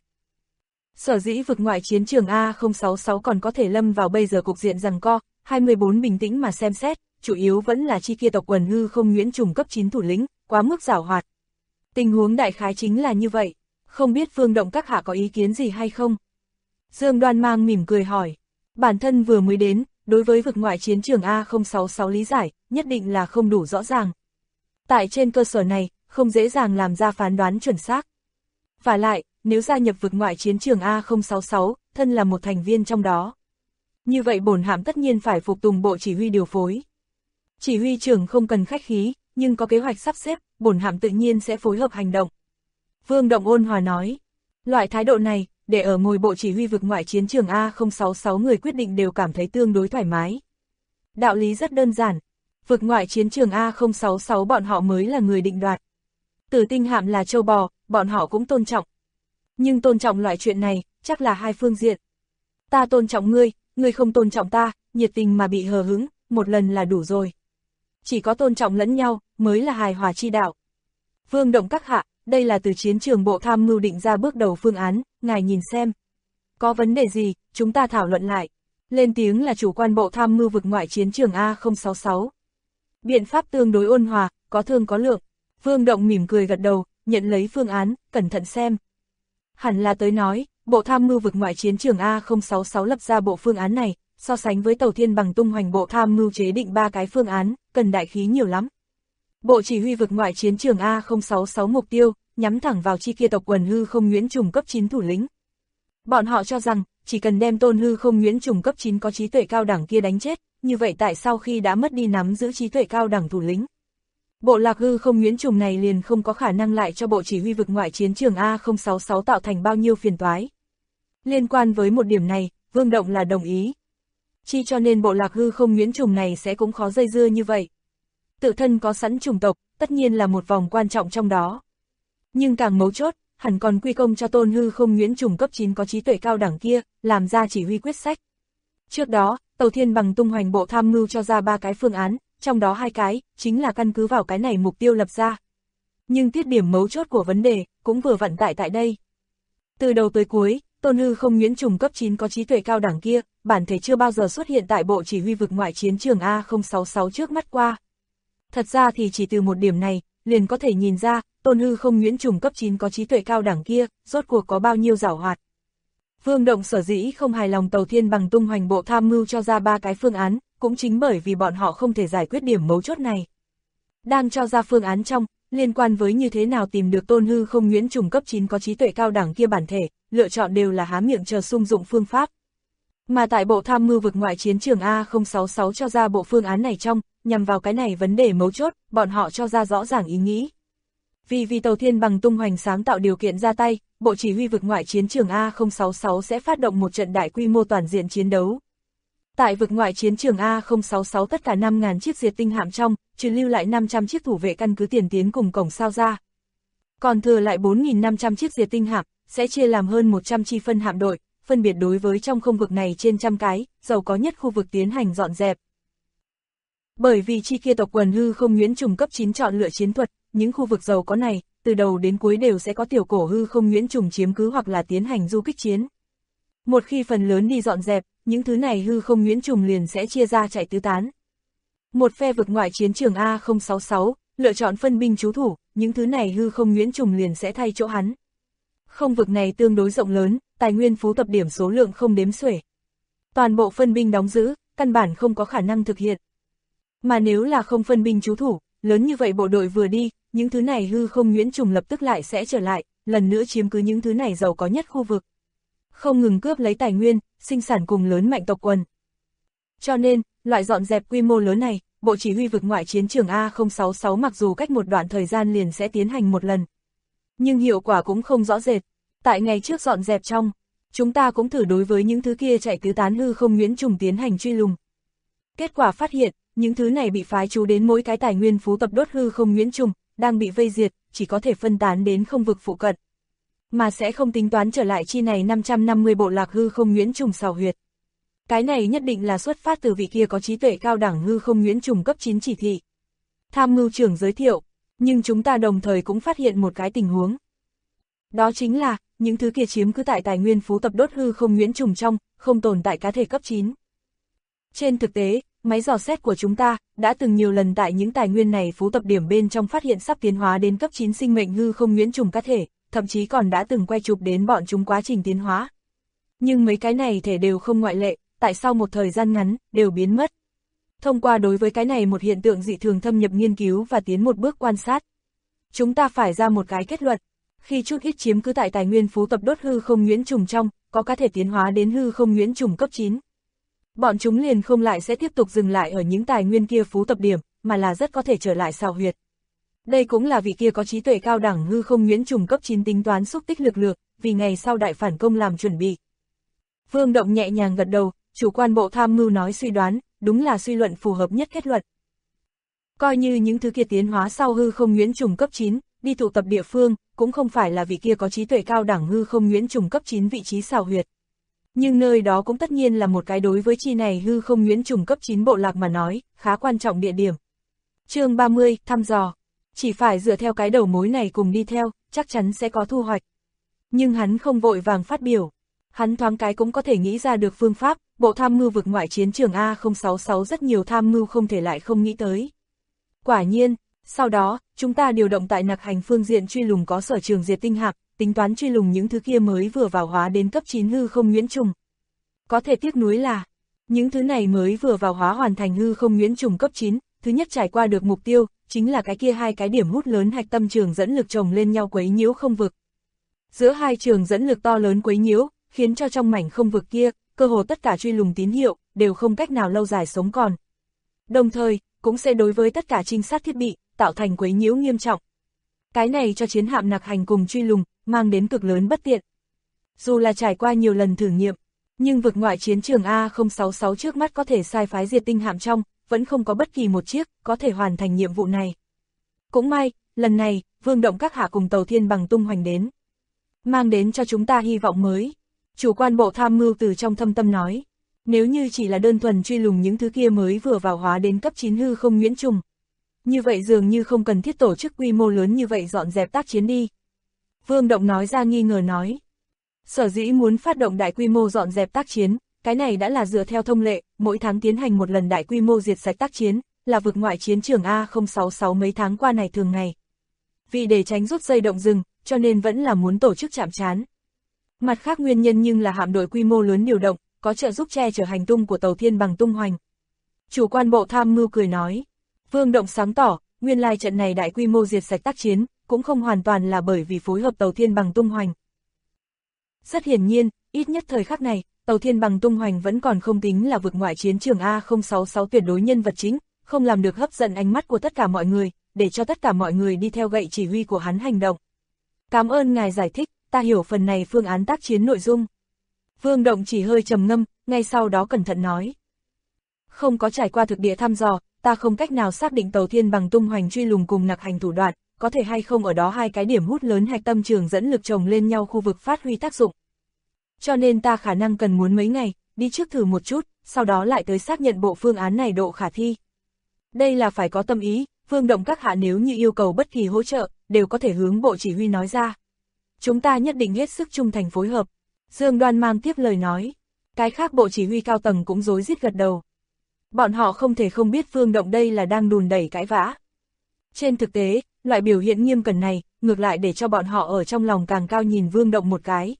B: Sở dĩ vực ngoại chiến trường A066 còn có thể lâm vào bây giờ cục diện giằng co, 24 bình tĩnh mà xem xét, chủ yếu vẫn là chi kia tộc quần hư không Nguyễn trùng cấp 9 thủ lĩnh, quá mức giảo hoạt. Tình huống đại khái chính là như vậy, không biết Vương Động các hạ có ý kiến gì hay không? Dương Đoan mang mỉm cười hỏi, bản thân vừa mới đến, đối với vực ngoại chiến trường A066 lý giải, nhất định là không đủ rõ ràng. Tại trên cơ sở này, không dễ dàng làm ra phán đoán chuẩn xác. Và lại, nếu gia nhập vực ngoại chiến trường A066, thân là một thành viên trong đó. Như vậy bổn hạm tất nhiên phải phục tùng bộ chỉ huy điều phối. Chỉ huy trưởng không cần khách khí, nhưng có kế hoạch sắp xếp, bổn hạm tự nhiên sẽ phối hợp hành động. Vương Động ôn hòa nói, loại thái độ này, để ở ngồi bộ chỉ huy vực ngoại chiến trường A066 người quyết định đều cảm thấy tương đối thoải mái. Đạo lý rất đơn giản, vực ngoại chiến trường A066 bọn họ mới là người định đoạt. Tử tinh hạm là châu bò, bọn họ cũng tôn trọng. Nhưng tôn trọng loại chuyện này, chắc là hai phương diện. Ta tôn trọng ngươi không tôn trọng ta, nhiệt tình mà bị hờ hững, một lần là đủ rồi. Chỉ có tôn trọng lẫn nhau, mới là hài hòa chi đạo. Vương Động các hạ, đây là từ chiến trường bộ tham mưu định ra bước đầu phương án, ngài nhìn xem. Có vấn đề gì, chúng ta thảo luận lại. Lên tiếng là chủ quan bộ tham mưu vực ngoại chiến trường A066. Biện pháp tương đối ôn hòa, có thương có lượng. Vương Động mỉm cười gật đầu, nhận lấy phương án, cẩn thận xem. Hẳn là tới nói, bộ tham mưu vực ngoại chiến trường A066 lập ra bộ phương án này, so sánh với tàu thiên bằng tung hoành bộ tham mưu chế định 3 cái phương án, cần đại khí nhiều lắm. Bộ chỉ huy vực ngoại chiến trường A066 mục tiêu, nhắm thẳng vào chi kia tộc quần hư không Nguyễn trùng cấp 9 thủ lĩnh. Bọn họ cho rằng, chỉ cần đem tôn hư không Nguyễn trùng cấp 9 có trí tuệ cao đẳng kia đánh chết, như vậy tại sau khi đã mất đi nắm giữ trí tuệ cao đẳng thủ lĩnh. Bộ lạc hư không Nguyễn trùng này liền không có khả năng lại cho bộ chỉ huy vực ngoại chiến trường A066 tạo thành bao nhiêu phiền toái. Liên quan với một điểm này, Vương Động là đồng ý. Chi cho nên bộ lạc hư không Nguyễn trùng này sẽ cũng khó dây dưa như vậy. Tự thân có sẵn chủng tộc, tất nhiên là một vòng quan trọng trong đó. Nhưng càng mấu chốt, hẳn còn quy công cho tôn hư không Nguyễn trùng cấp 9 có trí tuệ cao đẳng kia, làm ra chỉ huy quyết sách. Trước đó, tàu thiên bằng tung hoành bộ tham mưu cho ra 3 cái phương án, trong đó 2 cái, chính là căn cứ vào cái này mục tiêu lập ra. Nhưng tiết điểm mấu chốt của vấn đề, cũng vừa vặn tại đây. Từ đầu tới cuối, tôn hư không Nguyễn trùng cấp 9 có trí tuệ cao đẳng kia, bản thể chưa bao giờ xuất hiện tại bộ chỉ huy vực ngoại chiến trường A066 trước mắt qua. Thật ra thì chỉ từ một điểm này, liền có thể nhìn ra, tôn hư không Nguyễn trùng cấp 9 có trí tuệ cao đẳng kia, rốt cuộc có bao nhiêu giảo hoạt. Vương Động sở dĩ không hài lòng tàu thiên bằng tung hoành bộ tham mưu cho ra 3 cái phương án, cũng chính bởi vì bọn họ không thể giải quyết điểm mấu chốt này. Đang cho ra phương án trong, liên quan với như thế nào tìm được tôn hư không nhuyễn trùng cấp 9 có trí tuệ cao đẳng kia bản thể, lựa chọn đều là há miệng chờ sung dụng phương pháp. Mà tại bộ tham mưu vực ngoại chiến trường A066 cho ra bộ phương án này trong, nhằm vào cái này vấn đề mấu chốt, bọn họ cho ra rõ ràng ý nghĩ. Vì Tàu Thiên Bằng tung hoành sáng tạo điều kiện ra tay, bộ chỉ huy vực ngoại chiến trường A066 sẽ phát động một trận đại quy mô toàn diện chiến đấu. Tại vực ngoại chiến trường A066 tất cả 5.000 chiếc diệt tinh hạm trong, trừ lưu lại 500 chiếc thủ vệ căn cứ tiền tiến cùng cổng sao ra. Còn thừa lại 4.500 chiếc diệt tinh hạm, sẽ chia làm hơn 100 chi phân hạm đội, phân biệt đối với trong không vực này trên trăm cái, giàu có nhất khu vực tiến hành dọn dẹp. Bởi vì chi kia tộc quần hư không nhuyễn trùng cấp 9 chọn lựa chiến thuật, những khu vực giàu có này, từ đầu đến cuối đều sẽ có tiểu cổ hư không nhuyễn trùng chiếm cứ hoặc là tiến hành du kích chiến. Một khi phần lớn đi dọn dẹp, những thứ này hư không nhuyễn trùng liền sẽ chia ra chạy tứ tán. Một phe vực ngoại chiến trường A066, lựa chọn phân binh trú thủ, những thứ này hư không nhuyễn trùng liền sẽ thay chỗ hắn. Không vực này tương đối rộng lớn, tài nguyên phú tập điểm số lượng không đếm xuể. Toàn bộ phân binh đóng giữ, căn bản không có khả năng thực hiện. Mà nếu là không phân binh trú thủ, lớn như vậy bộ đội vừa đi, những thứ này hư không nhuyễn trùng lập tức lại sẽ trở lại, lần nữa chiếm cứ những thứ này giàu có nhất khu vực. Không ngừng cướp lấy tài nguyên, sinh sản cùng lớn mạnh tộc quần. Cho nên, loại dọn dẹp quy mô lớn này, bộ chỉ huy vực ngoại chiến trường A066 mặc dù cách một đoạn thời gian liền sẽ tiến hành một lần. Nhưng hiệu quả cũng không rõ rệt. Tại ngày trước dọn dẹp trong, chúng ta cũng thử đối với những thứ kia chạy tứ tán hư không nhuyễn trùng tiến hành truy lùng. Kết quả phát hiện, những thứ này bị phái chú đến mỗi cái tài nguyên phú tập đốt hư không nhuyễn trùng, đang bị vây diệt, chỉ có thể phân tán đến không vực phụ cận. Mà sẽ không tính toán trở lại chi này 550 bộ lạc hư không nhuyễn trùng xào huyệt. Cái này nhất định là xuất phát từ vị kia có trí tuệ cao đẳng hư không nhuyễn trùng cấp 9 chỉ thị. Tham mưu trưởng giới thiệu, nhưng chúng ta đồng thời cũng phát hiện một cái tình huống. Đó chính là, những thứ kia chiếm cứ tại tài nguyên phú tập đốt hư không nhuyễn trùng trong, không tồn tại cá thể cấp 9. Trên thực tế, máy dò xét của chúng ta đã từng nhiều lần tại những tài nguyên này phú tập điểm bên trong phát hiện sắp tiến hóa đến cấp 9 sinh mệnh hư không nhuyễn trùng cá thể, thậm chí còn đã từng quay chụp đến bọn chúng quá trình tiến hóa. Nhưng mấy cái này thể đều không ngoại lệ, tại sau một thời gian ngắn, đều biến mất. Thông qua đối với cái này một hiện tượng dị thường thâm nhập nghiên cứu và tiến một bước quan sát, chúng ta phải ra một cái kết luận, khi chút ít chiếm cứ tại tài nguyên phú tập đốt hư không nhuyễn trùng trong, có cá thể tiến hóa đến hư không nhuyễn trùng cấp 9. Bọn chúng liền không lại sẽ tiếp tục dừng lại ở những tài nguyên kia phú tập điểm, mà là rất có thể trở lại xào huyệt. Đây cũng là vị kia có trí tuệ cao đẳng hư không nhuyễn trùng cấp 9 tính toán xúc tích lực lượng, vì ngày sau đại phản công làm chuẩn bị. Vương Động nhẹ nhàng gật đầu, chủ quan bộ tham mưu nói suy đoán, đúng là suy luận phù hợp nhất kết luận. Coi như những thứ kia tiến hóa sau hư không nhuyễn trùng cấp 9, đi tụ tập địa phương, cũng không phải là vị kia có trí tuệ cao đẳng hư không nhuyễn trùng cấp 9 vị trí xào huyệt. Nhưng nơi đó cũng tất nhiên là một cái đối với chi này hư không nhuyễn trùng cấp 9 bộ lạc mà nói, khá quan trọng địa điểm. Chương 30, thăm dò. Chỉ phải dựa theo cái đầu mối này cùng đi theo, chắc chắn sẽ có thu hoạch. Nhưng hắn không vội vàng phát biểu. Hắn thoáng cái cũng có thể nghĩ ra được phương pháp, bộ tham mưu vực ngoại chiến trường A066 rất nhiều tham mưu không thể lại không nghĩ tới. Quả nhiên, sau đó, chúng ta điều động tại nặc hành phương diện truy lùng có sở trường diệt tinh hạp, tính toán truy lùng những thứ kia mới vừa vào hóa đến cấp 9 hư không nhuyễn trùng. Có thể tiếc nuối là, những thứ này mới vừa vào hóa hoàn thành hư không nhuyễn trùng cấp 9, thứ nhất trải qua được mục tiêu, chính là cái kia hai cái điểm hút lớn hạch tâm trường dẫn lực chồng lên nhau quấy nhiễu không vực. Giữa hai trường dẫn lực to lớn quấy nhiễu, khiến cho trong mảnh không vực kia, cơ hồ tất cả truy lùng tín hiệu, đều không cách nào lâu dài sống còn. Đồng thời, cũng sẽ đối với tất cả trinh sát thiết bị, tạo thành quấy nhiễu nghiêm trọng. Cái này cho chiến hạm nặc hành cùng truy lùng, mang đến cực lớn bất tiện. Dù là trải qua nhiều lần thử nghiệm, nhưng vực ngoại chiến trường A066 trước mắt có thể sai phái diệt tinh hạm trong, vẫn không có bất kỳ một chiếc có thể hoàn thành nhiệm vụ này. Cũng may, lần này, Vương Động các hạ cùng Tàu Thiên Bằng tung hoành đến, mang đến cho chúng ta hy vọng mới. Chủ quan bộ tham mưu từ trong thâm tâm nói, nếu như chỉ là đơn thuần truy lùng những thứ kia mới vừa vào hóa đến cấp 9 hư không nhuyễn trùng, như vậy dường như không cần thiết tổ chức quy mô lớn như vậy dọn dẹp tác chiến đi. Vương Động nói ra nghi ngờ nói, sở dĩ muốn phát động đại quy mô dọn dẹp tác chiến, cái này đã là dựa theo thông lệ, mỗi tháng tiến hành một lần đại quy mô diệt sạch tác chiến, là vực ngoại chiến trường A066 mấy tháng qua này thường ngày. Vì để tránh rút dây động rừng, cho nên vẫn là muốn tổ chức chạm trán. Mặt khác nguyên nhân nhưng là hạm đội quy mô lớn điều động, có trợ giúp che chở hành tung của Tàu Thiên Bằng tung hoành. Chủ quan bộ tham mưu cười nói. Vương Động sáng tỏ, nguyên lai trận này đại quy mô diệt sạch tác chiến, cũng không hoàn toàn là bởi vì phối hợp tàu Thiên Bằng tung hoành. Rất hiển nhiên, ít nhất thời khắc này, tàu Thiên Bằng tung hoành vẫn còn không tính là vực ngoại chiến trường A066 tuyệt đối nhân vật chính, không làm được hấp dẫn ánh mắt của tất cả mọi người, để cho tất cả mọi người đi theo gậy chỉ huy của hắn hành động. Cảm ơn ngài giải thích, ta hiểu phần này phương án tác chiến nội dung. Vương Động chỉ hơi trầm ngâm, ngay sau đó cẩn thận nói. Không có trải qua thực địa thăm dò, ta không cách nào xác định tàu Thiên Bằng tung hoành truy lùng cùng nặc hành thủ đoạn, có thể hay không ở đó hai cái điểm hút lớn hạch tâm trường dẫn lực chồng lên nhau khu vực phát huy tác dụng. Cho nên ta khả năng cần muốn mấy ngày, đi trước thử một chút, sau đó lại tới xác nhận bộ phương án này độ khả thi. Đây là phải có tâm ý, Vương Động các hạ nếu như yêu cầu bất kỳ hỗ trợ, đều có thể hướng bộ chỉ huy nói ra. Chúng ta nhất định hết sức trung thành phối hợp. Dương Đoan mang tiếp lời nói. Cái khác bộ chỉ huy cao tầng cũng rối rít gật đầu. Bọn họ không thể không biết Vương Động đây là đang đùn đẩy cãi vã. Trên thực tế, loại biểu hiện nghiêm cẩn này, ngược lại để cho bọn họ ở trong lòng càng cao nhìn Vương Động một cái.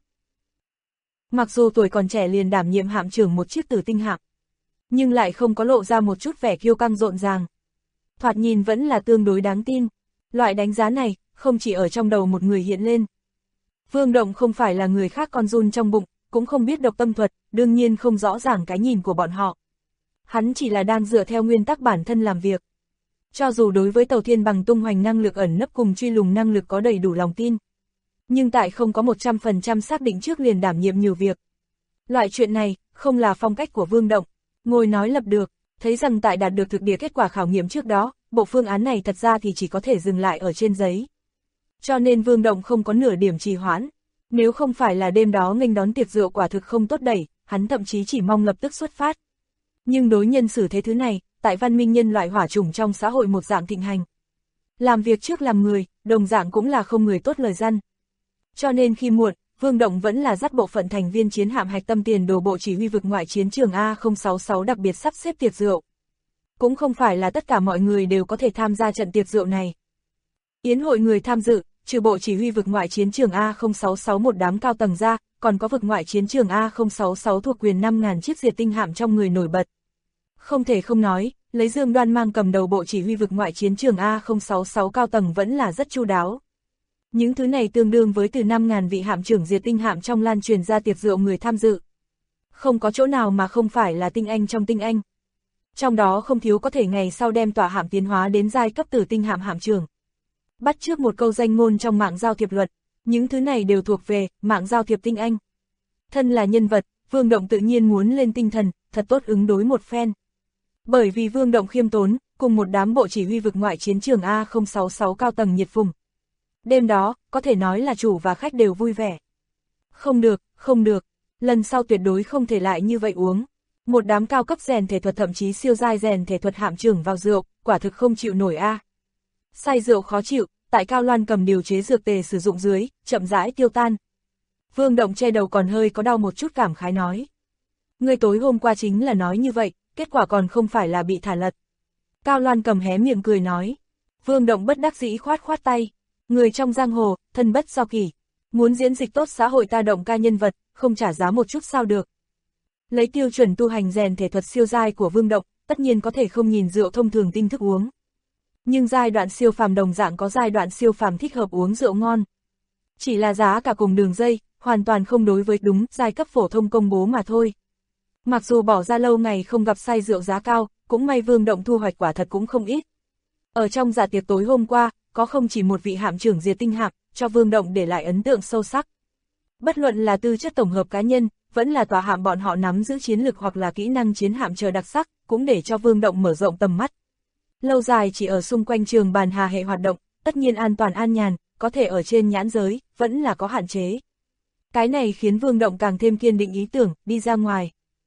B: Mặc dù tuổi còn trẻ liền đảm nhiệm hạm trưởng một chiếc Tử Tinh hạm, nhưng lại không có lộ ra một chút vẻ kiêu căng rộn ràng. Thoạt nhìn vẫn là tương đối đáng tin. Loại đánh giá này, không chỉ ở trong đầu một người hiện lên. Vương Động không phải là người khác con run trong bụng, cũng không biết độc tâm thuật, đương nhiên không rõ ràng cái nhìn của bọn họ. Hắn chỉ là đang dựa theo nguyên tắc bản thân làm việc. Cho dù đối với tàu Thiên Bằng tung hoành năng lực ẩn nấp cùng truy lùng năng lực có đầy đủ lòng tin, nhưng tại không có 100% xác định trước liền đảm nhiệm nhiều việc. Loại chuyện này, không là phong cách của Vương Động. Ngồi nói lập được, thấy rằng tại đạt được thực địa kết quả khảo nghiệm trước đó, bộ phương án này thật ra thì chỉ có thể dừng lại ở trên giấy. Cho nên Vương Động không có nửa điểm trì hoãn. Nếu không phải là đêm đó nghênh đón tiệc rượu quả thực không tốt đẩy, hắn thậm chí chỉ mong lập tức xuất phát. Nhưng đối nhân xử thế thứ này, tại văn minh nhân loại hỏa chủng trong xã hội một dạng thịnh hành. Làm việc trước làm người, đồng dạng cũng là không người tốt lời răn. Cho nên khi muộn, Vương Động vẫn là dắt bộ phận thành viên chiến hạm hạch tâm tiền đồ bộ chỉ huy vực ngoại chiến trường A066 đặc biệt sắp xếp tiệc rượu. Cũng không phải là tất cả mọi người đều có thể tham gia trận tiệc rượu này. Yến hội người tham dự, trừ bộ chỉ huy vực ngoại chiến trường A066 một đám cao tầng ra, còn có vực ngoại chiến trường A066 thuộc quyền 5.000 chiếc diệt tinh hạm trong người nổi bật. Không thể không nói, lấy Dương Đoan mang cầm đầu bộ chỉ huy vực ngoại chiến trường A066 cao tầng vẫn là rất chu đáo. Những thứ này tương đương với từ 5.000 vị hạm trưởng diệt tinh hạm trong lan truyền ra tiệc rượu người tham dự. Không có chỗ nào mà không phải là tinh anh trong tinh anh. Trong đó không thiếu có thể ngày sau đem tòa hạm tiến hóa đến giai cấp tử tinh hạm hạm trưởng. Bắt trước một câu danh ngôn trong mạng giao thiệp luật, những thứ này đều thuộc về mạng giao thiệp tinh anh. Thân là nhân vật, Vương Động tự nhiên muốn lên tinh thần, thật tốt ứng đối một phen. Bởi vì Vương Động khiêm tốn, cùng một đám bộ chỉ huy vực ngoại chiến trường A066 cao tầng nhiệt phùng. Đêm đó, có thể nói là chủ và khách đều vui vẻ. Không được, không được, lần sau tuyệt đối không thể lại như vậy uống. Một đám cao cấp rèn thể thuật thậm chí siêu giai rèn thể thuật hạm trưởng vào rượu, quả thực không chịu nổi a. Say rượu khó chịu, tại Cao Loan cầm điều chế dược tề sử dụng dưới, chậm rãi tiêu tan. Vương Động che đầu còn hơi có đau một chút cảm khái nói. Người tối hôm qua chính là nói như vậy, kết quả còn không phải là bị thả lật. Cao Loan cầm hé miệng cười nói. Vương Động bất đắc dĩ khoát khoát tay. Người trong giang hồ, thân bất do kỷ. Muốn diễn dịch tốt xã hội ta Động ca nhân vật, không trả giá một chút sao được. Lấy tiêu chuẩn tu hành rèn thể thuật siêu giai của Vương Động, tất nhiên có thể không nhìn rượu thông thường tinh thức uống. Nhưng giai đoạn siêu phàm đồng dạng có giai đoạn siêu phàm thích hợp uống rượu ngon. Chỉ là giá cả cùng đường dây, hoàn toàn không đối với đúng giai cấp phổ thông công bố mà thôi. Mặc dù bỏ ra lâu ngày không gặp say rượu giá cao, cũng may Vương Động thu hoạch quả thật cũng không ít. Ở trong dạ tiệc tối hôm qua, có không chỉ một vị hạm trưởng diệt tinh hạm, cho Vương Động để lại ấn tượng sâu sắc. Bất luận là tư chất tổng hợp cá nhân, vẫn là tòa hạm bọn họ nắm giữ chiến lược hoặc là kỹ năng chiến hạm chờ đặc sắc, cũng để cho Vương Động mở rộng tầm mắt. Lâu dài chỉ ở xung quanh trường bàn hà hệ hoạt động, tất nhiên an toàn an nhàn, có thể ở trên nhãn giới, vẫn là có hạn chế. Cái này khiến Vương Động càng thêm kiên định ý tưởng, đi ra ngoài.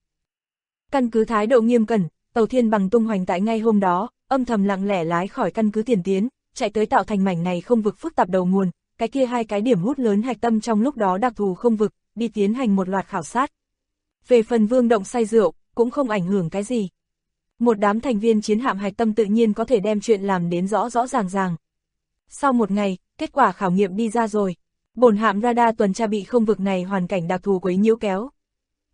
B: Căn cứ thái độ nghiêm cẩn, tàu Thiên Bằng tung hoành tại ngay hôm đó, âm thầm lặng lẽ lái khỏi căn cứ tiền tiến, chạy tới tạo thành mảnh này không vực phức tạp đầu nguồn, cái kia hai cái điểm hút lớn hạch tâm trong lúc đó đặc thù không vực, đi tiến hành một loạt khảo sát. Về phần Vương Động say rượu, cũng không ảnh hưởng cái gì. Một đám thành viên chiến hạm hạch tâm tự nhiên có thể đem chuyện làm đến rõ rõ ràng ràng. Sau một ngày, kết quả khảo nghiệm đi ra rồi. Bổn hạm radar tuần tra bị không vực này hoàn cảnh đặc thù quấy nhiễu kéo.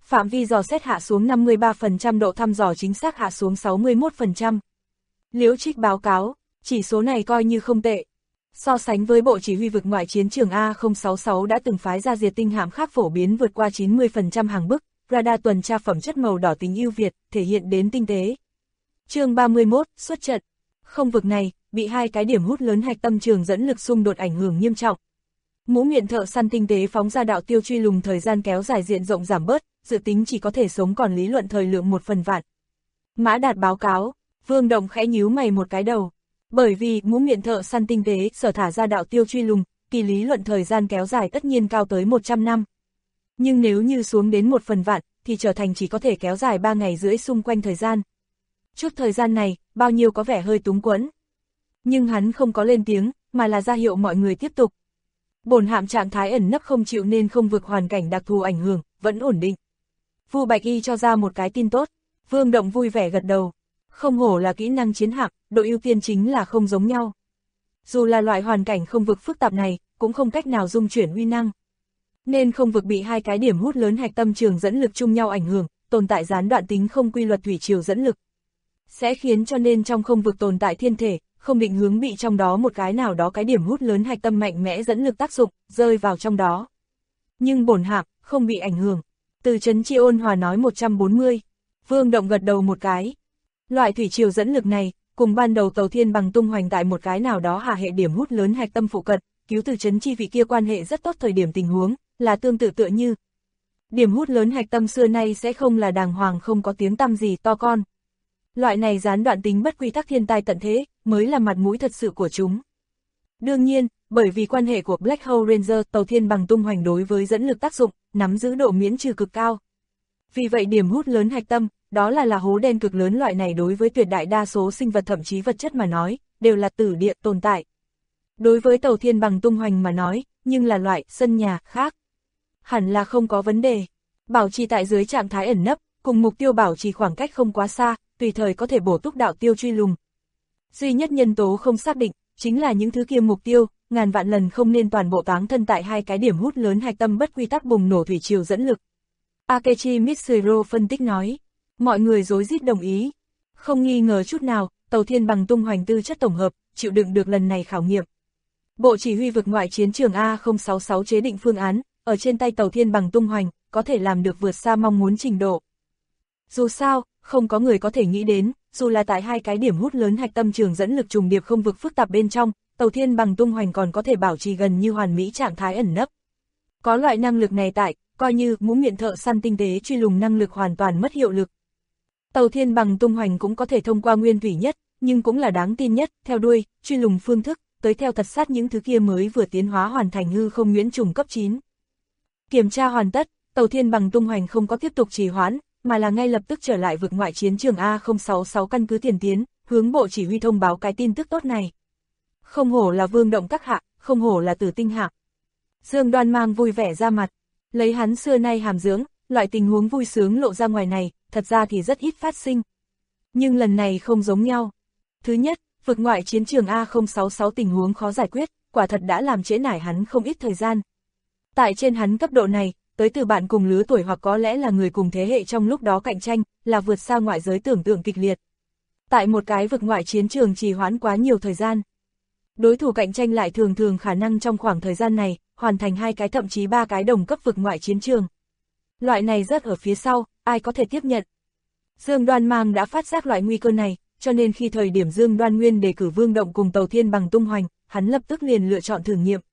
B: Phạm vi dò xét hạ xuống 53%, độ thăm dò chính xác hạ xuống 61%. Liễu Trích báo cáo, chỉ số này coi như không tệ. So sánh với Bộ Chỉ huy vực ngoại chiến trường A066 đã từng phái ra diệt tinh hạm khác phổ biến vượt qua 90% hàng bức, radar tuần tra phẩm chất màu đỏ tính ưu việt, thể hiện đến tinh tế. Chương 31, xuất trận. Không vực này, bị hai cái điểm hút lớn hạch tâm trường dẫn lực xung đột ảnh hưởng nghiêm trọng. Mũ miệng thợ săn tinh tế phóng ra đạo tiêu truy lùng thời gian kéo dài diện rộng giảm bớt, dự tính chỉ có thể sống còn lý luận thời lượng 1/1000. Mã Đạt báo cáo, Vương Động khẽ nhíu mày một cái đầu. Bởi vì mũ miệng thợ săn tinh tế sở thả ra đạo tiêu truy lùng, kỳ lý luận thời gian kéo dài tất nhiên cao tới 100 năm. Nhưng nếu như xuống đến 1/1000, thì trở thành chỉ có thể kéo dài 3 ngày rưỡi xung quanh thời gian. Chút thời gian này, bao nhiêu có vẻ hơi túng quẫn. Nhưng hắn không có lên tiếng, mà là ra hiệu mọi người tiếp tục. Bổn hạm trạng thái ẩn nấp không chịu nên không vượt hoàn cảnh đặc thù ảnh hưởng, vẫn ổn định. Vu Bạch Y cho ra một cái tin tốt, Vương Động vui vẻ gật đầu. Không hổ là kỹ năng chiến hạm, độ ưu tiên chính là không giống nhau. Dù là loại hoàn cảnh không vực phức tạp này, cũng không cách nào dung chuyển uy năng. Nên không vực bị hai cái điểm hút lớn hạch tâm trường dẫn lực chung nhau ảnh hưởng, tồn tại gián đoạn tính không quy luật thủy triều dẫn lực. Sẽ khiến cho nên trong không vực tồn tại thiên thể, không định hướng bị trong đó một cái nào đó cái điểm hút lớn hạch tâm mạnh mẽ dẫn lực tác dụng, rơi vào trong đó. Nhưng bổn hạm, không bị ảnh hưởng. Từ Trấn Chi ôn hòa nói 140. Vương Động gật đầu một cái. Loại thủy triều dẫn lực này, cùng ban đầu tàu thiên bằng tung hoành tại một cái nào đó hạ hệ điểm hút lớn hạch tâm phụ cận, cứu Từ Trấn Chi vị kia quan hệ rất tốt thời điểm tình huống, là tương tự tựa như. Điểm hút lớn hạch tâm xưa nay sẽ không là đàng hoàng không có tiếng tăm gì to con. Loại này gián đoạn tính bất quy tắc thiên tai tận thế, mới là mặt mũi thật sự của chúng. Đương nhiên, bởi vì quan hệ của Black Hole Ranger tàu thiên bằng tung hoành đối với dẫn lực tác dụng, nắm giữ độ miễn trừ cực cao. Vì vậy điểm hút lớn hạch tâm, đó là hố đen cực lớn loại này đối với tuyệt đại đa số sinh vật thậm chí vật chất mà nói, đều là tử địa tồn tại. Đối với tàu thiên bằng tung hoành mà nói, nhưng là loại sân nhà khác. Hẳn là không có vấn đề. Bảo trì tại dưới trạng thái ẩn nấp, cùng mục tiêu bảo trì khoảng cách không quá xa, tùy thời có thể bổ túc đạo tiêu truy lùng. Duy nhất nhân tố không xác định, chính là những thứ kia mục tiêu, ngàn vạn lần không nên toàn bộ táng thân tại hai cái điểm hút lớn hạch tâm bất quy tắc bùng nổ thủy triều dẫn lực. Akechi Mitsuro phân tích nói. Mọi người rối rít đồng ý. Không nghi ngờ chút nào, tàu thiên bằng tung hoành tư chất tổng hợp, chịu đựng được lần này khảo nghiệm. Bộ Chỉ huy vực ngoại chiến trường A066 chế định phương án, ở trên tay tàu thiên bằng tung hoành, có thể làm được vượt xa mong muốn trình độ. Dù sao, không có người có thể nghĩ đến, dù là tại hai cái điểm hút lớn hạch tâm trường dẫn lực trùng điệp không vực phức tạp bên trong, tàu thiên bằng tung hoành còn có thể bảo trì gần như hoàn mỹ trạng thái ẩn nấp. Có loại năng lực này tại, coi như mũ miệng thợ săn tinh tế truy lùng năng lực hoàn toàn mất hiệu lực. Tàu thiên bằng tung hoành cũng có thể thông qua nguyên thủy nhất, nhưng cũng là đáng tin nhất, theo đuôi, truy lùng phương thức, tới theo thật sát những thứ kia mới vừa tiến hóa hoàn thành hư không nhuyễn trùng cấp 9. Kiểm tra hoàn tất, tàu thiên bằng tung hoành không có tiếp tục trì hoãn, mà là ngay lập tức trở lại vực ngoại chiến trường A066 căn cứ tiền tiến, hướng bộ chỉ huy thông báo cái tin tức tốt này. Không hổ là Vương Động các hạ, không hổ là Tử Tinh hạ. Dương Đoan mang vui vẻ ra mặt, lấy hắn xưa nay hàm dưỡng, loại tình huống vui sướng lộ ra ngoài này, thật ra thì rất ít phát sinh. Nhưng lần này không giống nhau. Thứ nhất, vực ngoại chiến trường A066 tình huống khó giải quyết, quả thật đã làm trễ nải hắn không ít thời gian. Tại trên hắn cấp độ này, tới từ bạn cùng lứa tuổi hoặc có lẽ là người cùng thế hệ trong lúc đó cạnh tranh, là vượt xa ngoại giới tưởng tượng kịch liệt. Tại một cái vực ngoại chiến trường trì hoãn quá nhiều thời gian. Đối thủ cạnh tranh lại thường thường khả năng trong khoảng thời gian này, hoàn thành 2 cái thậm chí 3 cái đồng cấp vực ngoại chiến trường. Loại này rất ở phía sau, ai có thể tiếp nhận. Dương Đoan Mang đã phát giác loại nguy cơ này, cho nên khi thời điểm Dương Đoan Nguyên đề cử Vương Động cùng tàu thiên bằng tung hoành, hắn lập tức liền lựa chọn thử nghiệm.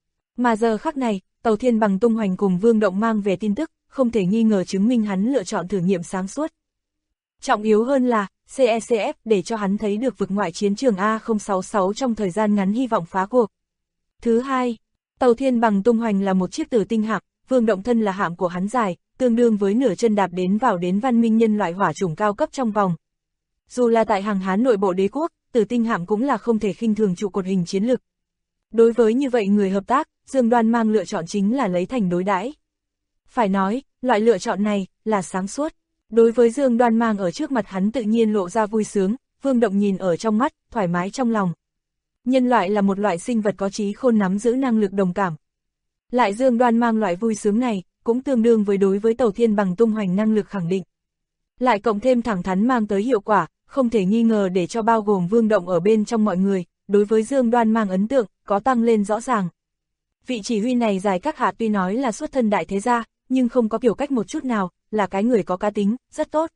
B: Mà giờ khắc này, tàu thiên bằng tung hoành cùng Vương Động mang về tin tức, không thể nghi ngờ chứng minh hắn lựa chọn thử nghiệm sáng suốt. Trọng yếu hơn là, CECF để cho hắn thấy được vực ngoại chiến trường A066 trong thời gian ngắn hy vọng phá cuộc. Thứ hai, tàu thiên bằng tung hoành là một chiếc tử tinh hạm, Vương Động thân là hạm của hắn dài, tương đương với nửa chân đạp đến vào đến văn minh nhân loại hỏa chủng cao cấp trong vòng. Dù là tại hàng Hán nội bộ đế quốc, tử tinh hạm cũng là không thể khinh thường trụ cột hình chiến lực. Đối với như vậy người hợp tác, Dương Đoan Mang lựa chọn chính là lấy thành đối đãi. Phải nói, loại lựa chọn này là sáng suốt. Đối với Dương Đoan Mang ở trước mặt hắn tự nhiên lộ ra vui sướng, Vương Động nhìn ở trong mắt, thoải mái trong lòng. Nhân loại là một loại sinh vật có trí khôn nắm giữ năng lực đồng cảm. Lại Dương Đoan Mang loại vui sướng này, cũng tương đương với đối với Tàu Thiên Bằng tung hoành năng lực khẳng định. Lại cộng thêm thẳng thắn mang tới hiệu quả, không thể nghi ngờ để cho bao gồm Vương Động ở bên trong mọi người, đối với Dương Đoan mang ấn tượng, có tăng lên rõ ràng. Vị chỉ huy này Giải Các Hạ tuy nói là xuất thân đại thế gia, nhưng không có kiểu cách một chút nào, là cái người có cá tính, rất tốt.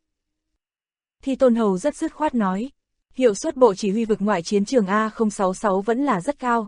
B: Thi Tôn Hầu rất dứt khoát nói, hiệu suất bộ chỉ huy vực ngoại chiến trường A066 vẫn là rất cao.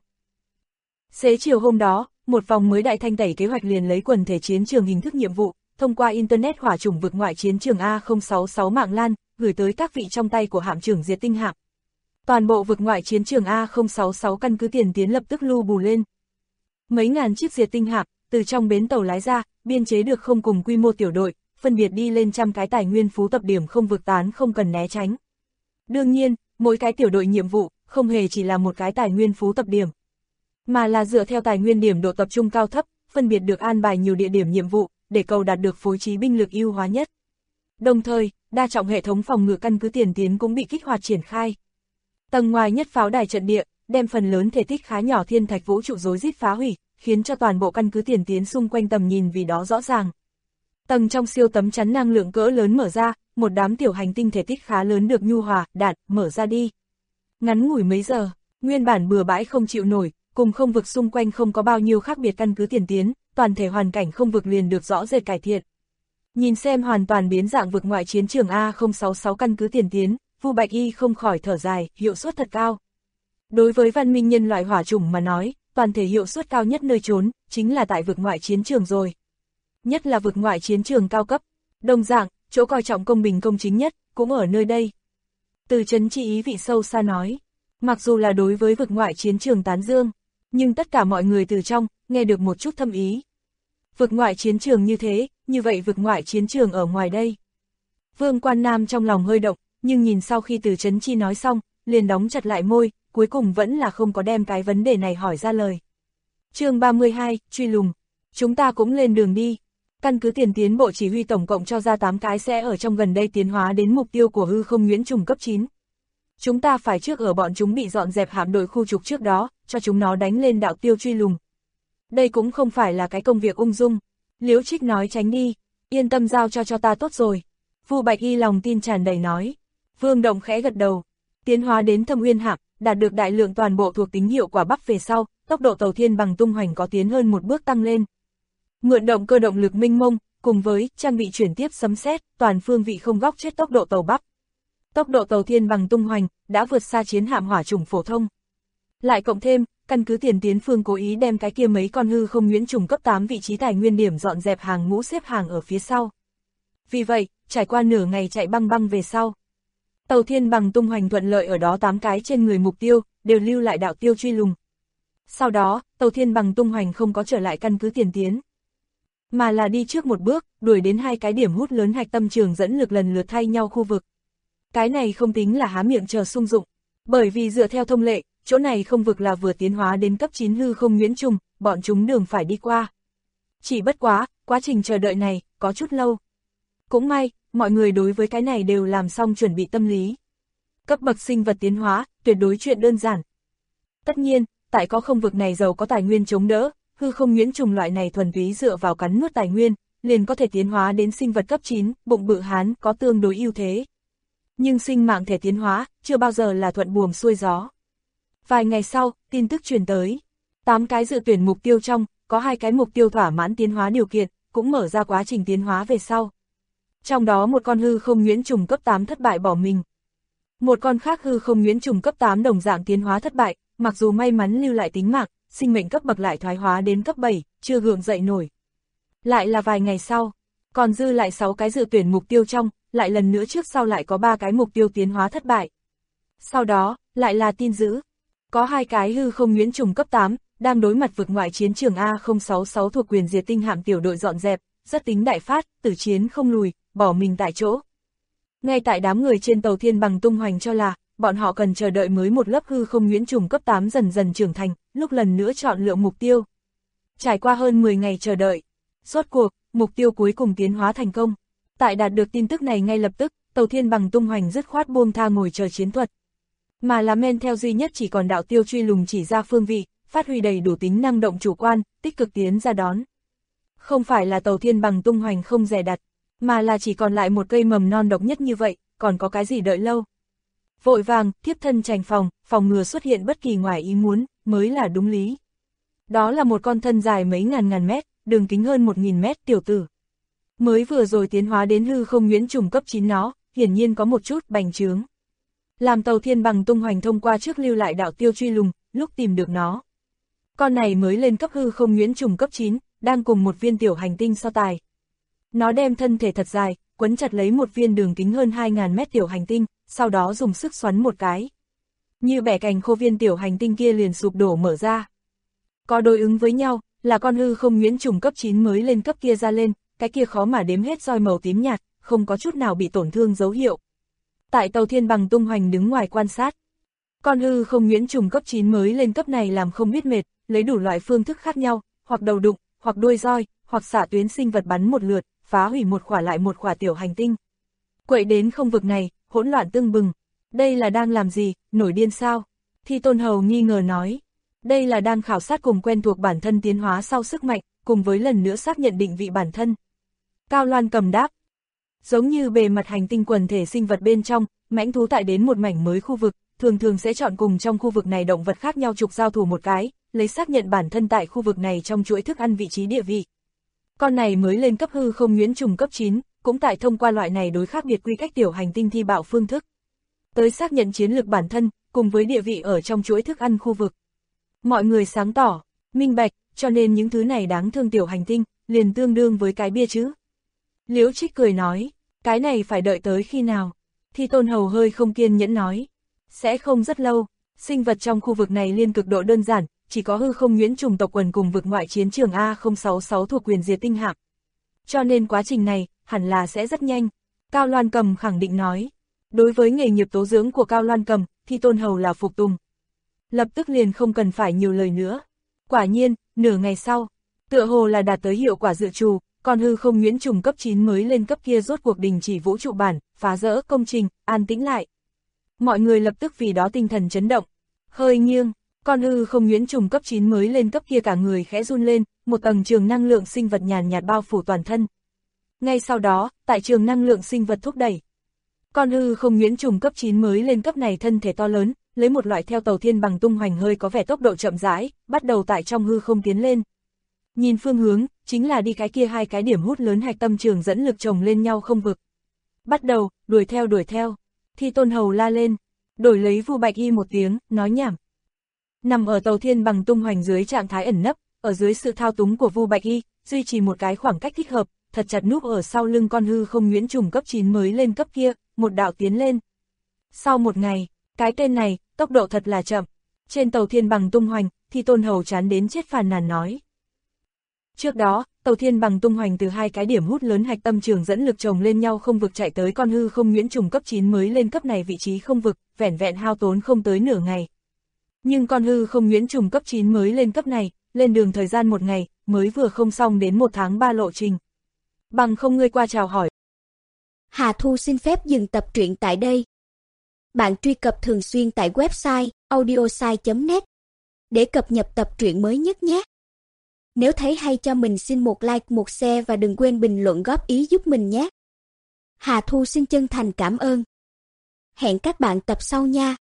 B: Xế chiều hôm đó, một vòng mới đại thanh tẩy kế hoạch liền lấy quần thể chiến trường hình thức nhiệm vụ, thông qua Internet hỏa chủng vực ngoại chiến trường A066 mạng LAN, gửi tới các vị trong tay của hạm trưởng Diệt Tinh hạm. Toàn bộ vực ngoại chiến trường A066 căn cứ tiền tiến lập tức lu bù lên. Mấy ngàn chiếc Diệt Tinh hạm, từ trong bến tàu lái ra, biên chế được không cùng quy mô tiểu đội, phân biệt đi lên trăm cái tài nguyên phú tập điểm không vực tán không cần né tránh. Đương nhiên, mỗi cái tiểu đội nhiệm vụ, không hề chỉ là một cái tài nguyên phú tập điểm, mà là dựa theo tài nguyên điểm độ tập trung cao thấp, phân biệt được an bài nhiều địa điểm nhiệm vụ, để cầu đạt được phối trí binh lực ưu hóa nhất. Đồng thời, đa trọng hệ thống phòng ngự căn cứ tiền tiến cũng bị kích hoạt triển khai. Tầng ngoài nhất pháo đài trận địa, đem phần lớn thể tích khá nhỏ thiên thạch vũ trụ rối rít phá hủy, khiến cho toàn bộ căn cứ tiền tiến xung quanh tầm nhìn vì đó rõ ràng. Tầng trong siêu tấm chắn năng lượng cỡ lớn mở ra, một đám tiểu hành tinh thể tích khá lớn được nhu hòa, đạn, mở ra đi. Ngắn ngủi mấy giờ, nguyên bản bừa bãi không chịu nổi, cùng không vực xung quanh không có bao nhiêu khác biệt căn cứ tiền tiến, toàn thể hoàn cảnh không vực liền được rõ rệt cải thiện. Nhìn xem hoàn toàn biến dạng vực ngoại chiến trường A066 căn cứ tiền tiến, Vu Bạch Y không khỏi thở dài, hiệu suất thật cao. Đối với văn minh nhân loại hỏa chủng mà nói, toàn thể hiệu suất cao nhất nơi trốn, chính là tại vực ngoại chiến trường rồi. Nhất là vực ngoại chiến trường cao cấp, đồng dạng, chỗ coi trọng công bình công chính nhất, cũng ở nơi đây. Từ Trấn Chi ý vị sâu xa nói, mặc dù là đối với vực ngoại chiến trường tán dương, nhưng tất cả mọi người từ trong, nghe được một chút thâm ý. Vực ngoại chiến trường như thế, như vậy vực ngoại chiến trường ở ngoài đây. Vương Quan Nam trong lòng hơi động, nhưng nhìn sau khi Từ Trấn Chi nói xong, liền đóng chặt lại môi, cuối cùng vẫn là không có đem cái vấn đề này hỏi ra lời. Chương 32, truy lùng. Chúng ta cũng lên đường đi. Căn cứ tiền tiến bộ chỉ huy tổng cộng cho ra 8 cái sẽ ở trong gần đây tiến hóa đến mục tiêu của hư không Nguyễn Trùng cấp 9. Chúng ta phải trước ở bọn chúng bị dọn dẹp hạm đội khu trục trước đó, cho chúng nó đánh lên đạo tiêu truy lùng. Đây cũng không phải là cái công việc ung dung. Liễu Trích nói tránh đi, yên tâm giao cho ta tốt rồi. Vu Bạch Y lòng tin tràn đầy nói. Vương Động khẽ gật đầu. Tiến hóa đến Thâm Uyên hạm, đạt được đại lượng toàn bộ thuộc tính hiệu quả bắp về sau, tốc độ Tàu Thiên Bằng tung hoành có tiến hơn một bước tăng lên. Mượn động cơ động lực minh mông, cùng với trang bị chuyển tiếp sấm sét, toàn phương vị không góc chết tốc độ tàu bắp. Tốc độ Tàu Thiên Bằng tung hoành đã vượt xa chiến hạm hỏa chủng phổ thông. Lại cộng thêm, căn cứ tiền tiến phương cố ý đem cái kia mấy con hư không Nguyễn Trùng cấp 8 vị trí tài nguyên điểm dọn dẹp hàng ngũ xếp hàng ở phía sau. Vì vậy, trải qua nửa ngày chạy băng băng về sau, Tàu Thiên Bằng tung hoành thuận lợi ở đó 8 cái trên người mục tiêu, đều lưu lại đạo tiêu truy lùng. Sau đó, Tàu Thiên Bằng tung hoành không có trở lại căn cứ tiền tiến, mà là đi trước một bước, đuổi đến 2 cái điểm hút lớn hạch tâm trường dẫn lực lần lượt thay nhau khu vực. Cái này không tính là há miệng chờ sung dụng, bởi vì dựa theo thông lệ, chỗ này không vực là vừa tiến hóa đến cấp 9 hư không Nguyễn Trùng, bọn chúng đường phải đi qua. Chỉ bất quá, quá trình chờ đợi này, có chút lâu. Cũng may, mọi người đối với cái này đều làm xong chuẩn bị tâm lý. Cấp bậc sinh vật tiến hóa, tuyệt đối chuyện đơn giản. Tất nhiên, tại có không vực này giàu có tài nguyên chống đỡ, hư không Nguyễn Trùng loại này thuần túy dựa vào cắn nuốt tài nguyên, liền có thể tiến hóa đến sinh vật cấp 9, bụng bự hán có tương đối ưu thế. Nhưng sinh mạng thể tiến hóa, chưa bao giờ là thuận buồm xuôi gió. Vài ngày sau, tin tức truyền tới. 8 cái dự tuyển mục tiêu trong, có 2 cái mục tiêu thỏa mãn tiến hóa điều kiện, cũng mở ra quá trình tiến hóa về sau. Trong đó một con hư không Nguyễn Trùng cấp 8 thất bại bỏ mình. Một con khác hư không Nguyễn Trùng cấp 8 đồng dạng tiến hóa thất bại, mặc dù may mắn lưu lại tính mạng, sinh mệnh cấp bậc lại thoái hóa đến cấp 7, chưa gượng dậy nổi. Lại là vài ngày sau, còn dư lại 6 cái dự tuyển mục tiêu trong, lại lần nữa trước sau lại có 3 cái mục tiêu tiến hóa thất bại. Sau đó, lại là tin dữ. Có 2 cái hư không Nguyễn Trùng cấp 8, đang đối mặt vực ngoại chiến trường A066 thuộc quyền Diệt Tinh hạm tiểu đội dọn dẹp, rất tính đại phát, tử chiến không lùi, bỏ mình tại chỗ. Ngay tại đám người trên Tàu Thiên Bằng tung hoành cho là, bọn họ cần chờ đợi mới một lớp hư không Nguyễn Trùng cấp 8 dần dần trưởng thành, lúc lần nữa chọn lựa mục tiêu. Trải qua hơn 10 ngày chờ đợi, rốt cuộc, mục tiêu cuối cùng tiến hóa thành công. Tại đạt được tin tức này ngay lập tức, Tàu Thiên Bằng tung hoành dứt khoát buông tha ngồi chờ chiến thuật. Mà là men theo duy nhất chỉ còn đạo tiêu truy lùng chỉ ra phương vị, phát huy đầy đủ tính năng động chủ quan, tích cực tiến ra đón. Không phải là Tàu Thiên Bằng tung hoành không dè đặt, mà là chỉ còn lại một cây mầm non độc nhất như vậy, còn có cái gì đợi lâu. Vội vàng, thiếp thân trành phòng ngừa xuất hiện bất kỳ ngoài ý muốn, mới là đúng lý. Đó là một con thân dài mấy ngàn mét, đường kính hơn 1000 mét tiểu tử. Mới vừa rồi tiến hóa đến hư không nhuyễn trùng cấp 9 nó, hiển nhiên có một chút bành trướng. Làm Tàu Thiên Bằng tung hoành thông qua trước lưu lại đạo tiêu truy lùng, lúc tìm được nó. Con này mới lên cấp hư không nhuyễn trùng cấp 9, đang cùng một viên tiểu hành tinh so tài. Nó đem thân thể thật dài, quấn chặt lấy một viên đường kính hơn 2000 mét tiểu hành tinh, sau đó dùng sức xoắn một cái. Như bẻ cành khô, viên tiểu hành tinh kia liền sụp đổ mở ra. Có đối ứng với nhau, là con hư không nhuyễn trùng cấp 9 mới lên cấp kia ra lên, cái kia khó mà đếm hết roi màu tím nhạt, không có chút nào bị tổn thương dấu hiệu. Tại Tàu Thiên Bằng tung hoành đứng ngoài quan sát. Con hư không nhuyễn trùng cấp 9 mới lên cấp này làm không biết mệt, lấy đủ loại phương thức khác nhau, hoặc đầu đụng, hoặc đuôi roi, hoặc xạ tuyến sinh vật bắn một lượt, phá hủy một khỏa lại một khỏa tiểu hành tinh. Quậy đến không vực này, hỗn loạn tưng bừng. Đây là đang làm gì, nổi điên sao? Thi Tôn Hầu nghi ngờ nói. Đây là đang khảo sát cùng quen thuộc bản thân tiến hóa sau sức mạnh, cùng với lần nữa xác nhận định vị bản thân. Cao Loan Cầm đáp. Giống như bề mặt hành tinh quần thể sinh vật bên trong, mãnh thú tại đến một mảnh mới khu vực, thường sẽ chọn cùng trong khu vực này động vật khác nhau trục giao thủ một cái, lấy xác nhận bản thân tại khu vực này trong chuỗi thức ăn vị trí địa vị. Con này mới lên cấp hư không nhuyễn trùng cấp 9, cũng tại thông qua loại này đối khác biệt quy cách tiểu hành tinh thi bạo phương thức. Tới xác nhận chiến lược bản thân, cùng với địa vị ở trong chuỗi thức ăn khu vực. Mọi người sáng tỏ, minh bạch, cho nên những thứ này đáng thương tiểu hành tinh, liền tương đương với cái bia chứ. Liễu Trích cười nói, cái này phải đợi tới khi nào? Thi Tôn Hầu hơi không kiên nhẫn nói, sẽ không rất lâu, sinh vật trong khu vực này liên cực độ đơn giản, chỉ có hư không nhuyễn trùng tộc quần cùng vực ngoại chiến trường A066 thuộc quyền diệt tinh hạm. Cho nên quá trình này, hẳn là sẽ rất nhanh. Cao Loan Cầm khẳng định nói, đối với nghề nghiệp tố dưỡng của Cao Loan Cầm, Thi Tôn Hầu là phục tùng. Lập tức liền không cần phải nhiều lời nữa. Quả nhiên, nửa ngày sau, tựa hồ là đạt tới hiệu quả dự trù, còn hư không nhuyễn trùng cấp 9 mới lên cấp kia rốt cuộc đình chỉ vũ trụ bản, phá rỡ công trình, an tĩnh lại. Mọi người lập tức vì đó tinh thần chấn động. Hơi nghiêng, con hư không nhuyễn trùng cấp 9 mới lên cấp kia cả người khẽ run lên, một tầng trường năng lượng sinh vật nhàn nhạt bao phủ toàn thân. Ngay sau đó, tại trường năng lượng sinh vật thúc đẩy, con hư không nhuyễn trùng cấp 9 mới lên cấp này thân thể to lớn, lấy một loại theo Tàu Thiên Bằng tung hoành hơi có vẻ tốc độ chậm rãi, bắt đầu tại trong hư không tiến lên. Nhìn phương hướng, chính là đi cái kia hai cái điểm hút lớn hạch tâm trường dẫn lực chồng lên nhau không vực. Bắt đầu, đuổi theo. Thi Tôn Hầu la lên, đổi lấy Vu Bạch Y một tiếng, nói nhảm. Nằm ở Tàu Thiên Bằng tung hoành dưới trạng thái ẩn nấp, ở dưới sự thao túng của Vu Bạch Y, duy trì một cái khoảng cách thích hợp, thật chặt núp ở sau lưng con hư không nhuyễn trùng cấp 9 mới lên cấp kia, một đạo tiến lên. Sau một ngày, cái tên này, tốc độ thật là chậm. Trên Tàu Thiên Bằng tung hoành, Thi Tôn Hầu chán đến chết phàn nàn nói. Trước đó, Tàu Thiên Bằng tung hoành từ hai cái điểm hút lớn hạch tâm trường dẫn lực chồng lên nhau không vực chạy tới con hư không nhuyễn trùng cấp 9 mới lên cấp này vị trí không vực, vẻn vẹn hao tốn không tới nửa ngày. Nhưng con hư không nhuyễn trùng cấp 9 mới lên cấp này, lên đường thời gian một ngày, mới vừa không xong đến 1 tháng 3 lộ trình. Bằng không ngươi qua chào hỏi.
C: Hà Thu xin phép dừng tập truyện tại đây. Bạn truy cập thường xuyên tại website audiosai.net để cập nhật tập truyện mới nhất nhé. Nếu thấy hay cho mình xin một like, một share và đừng quên bình luận góp ý giúp mình nhé. Hà Thu xin chân thành cảm ơn. Hẹn các bạn tập sau nha.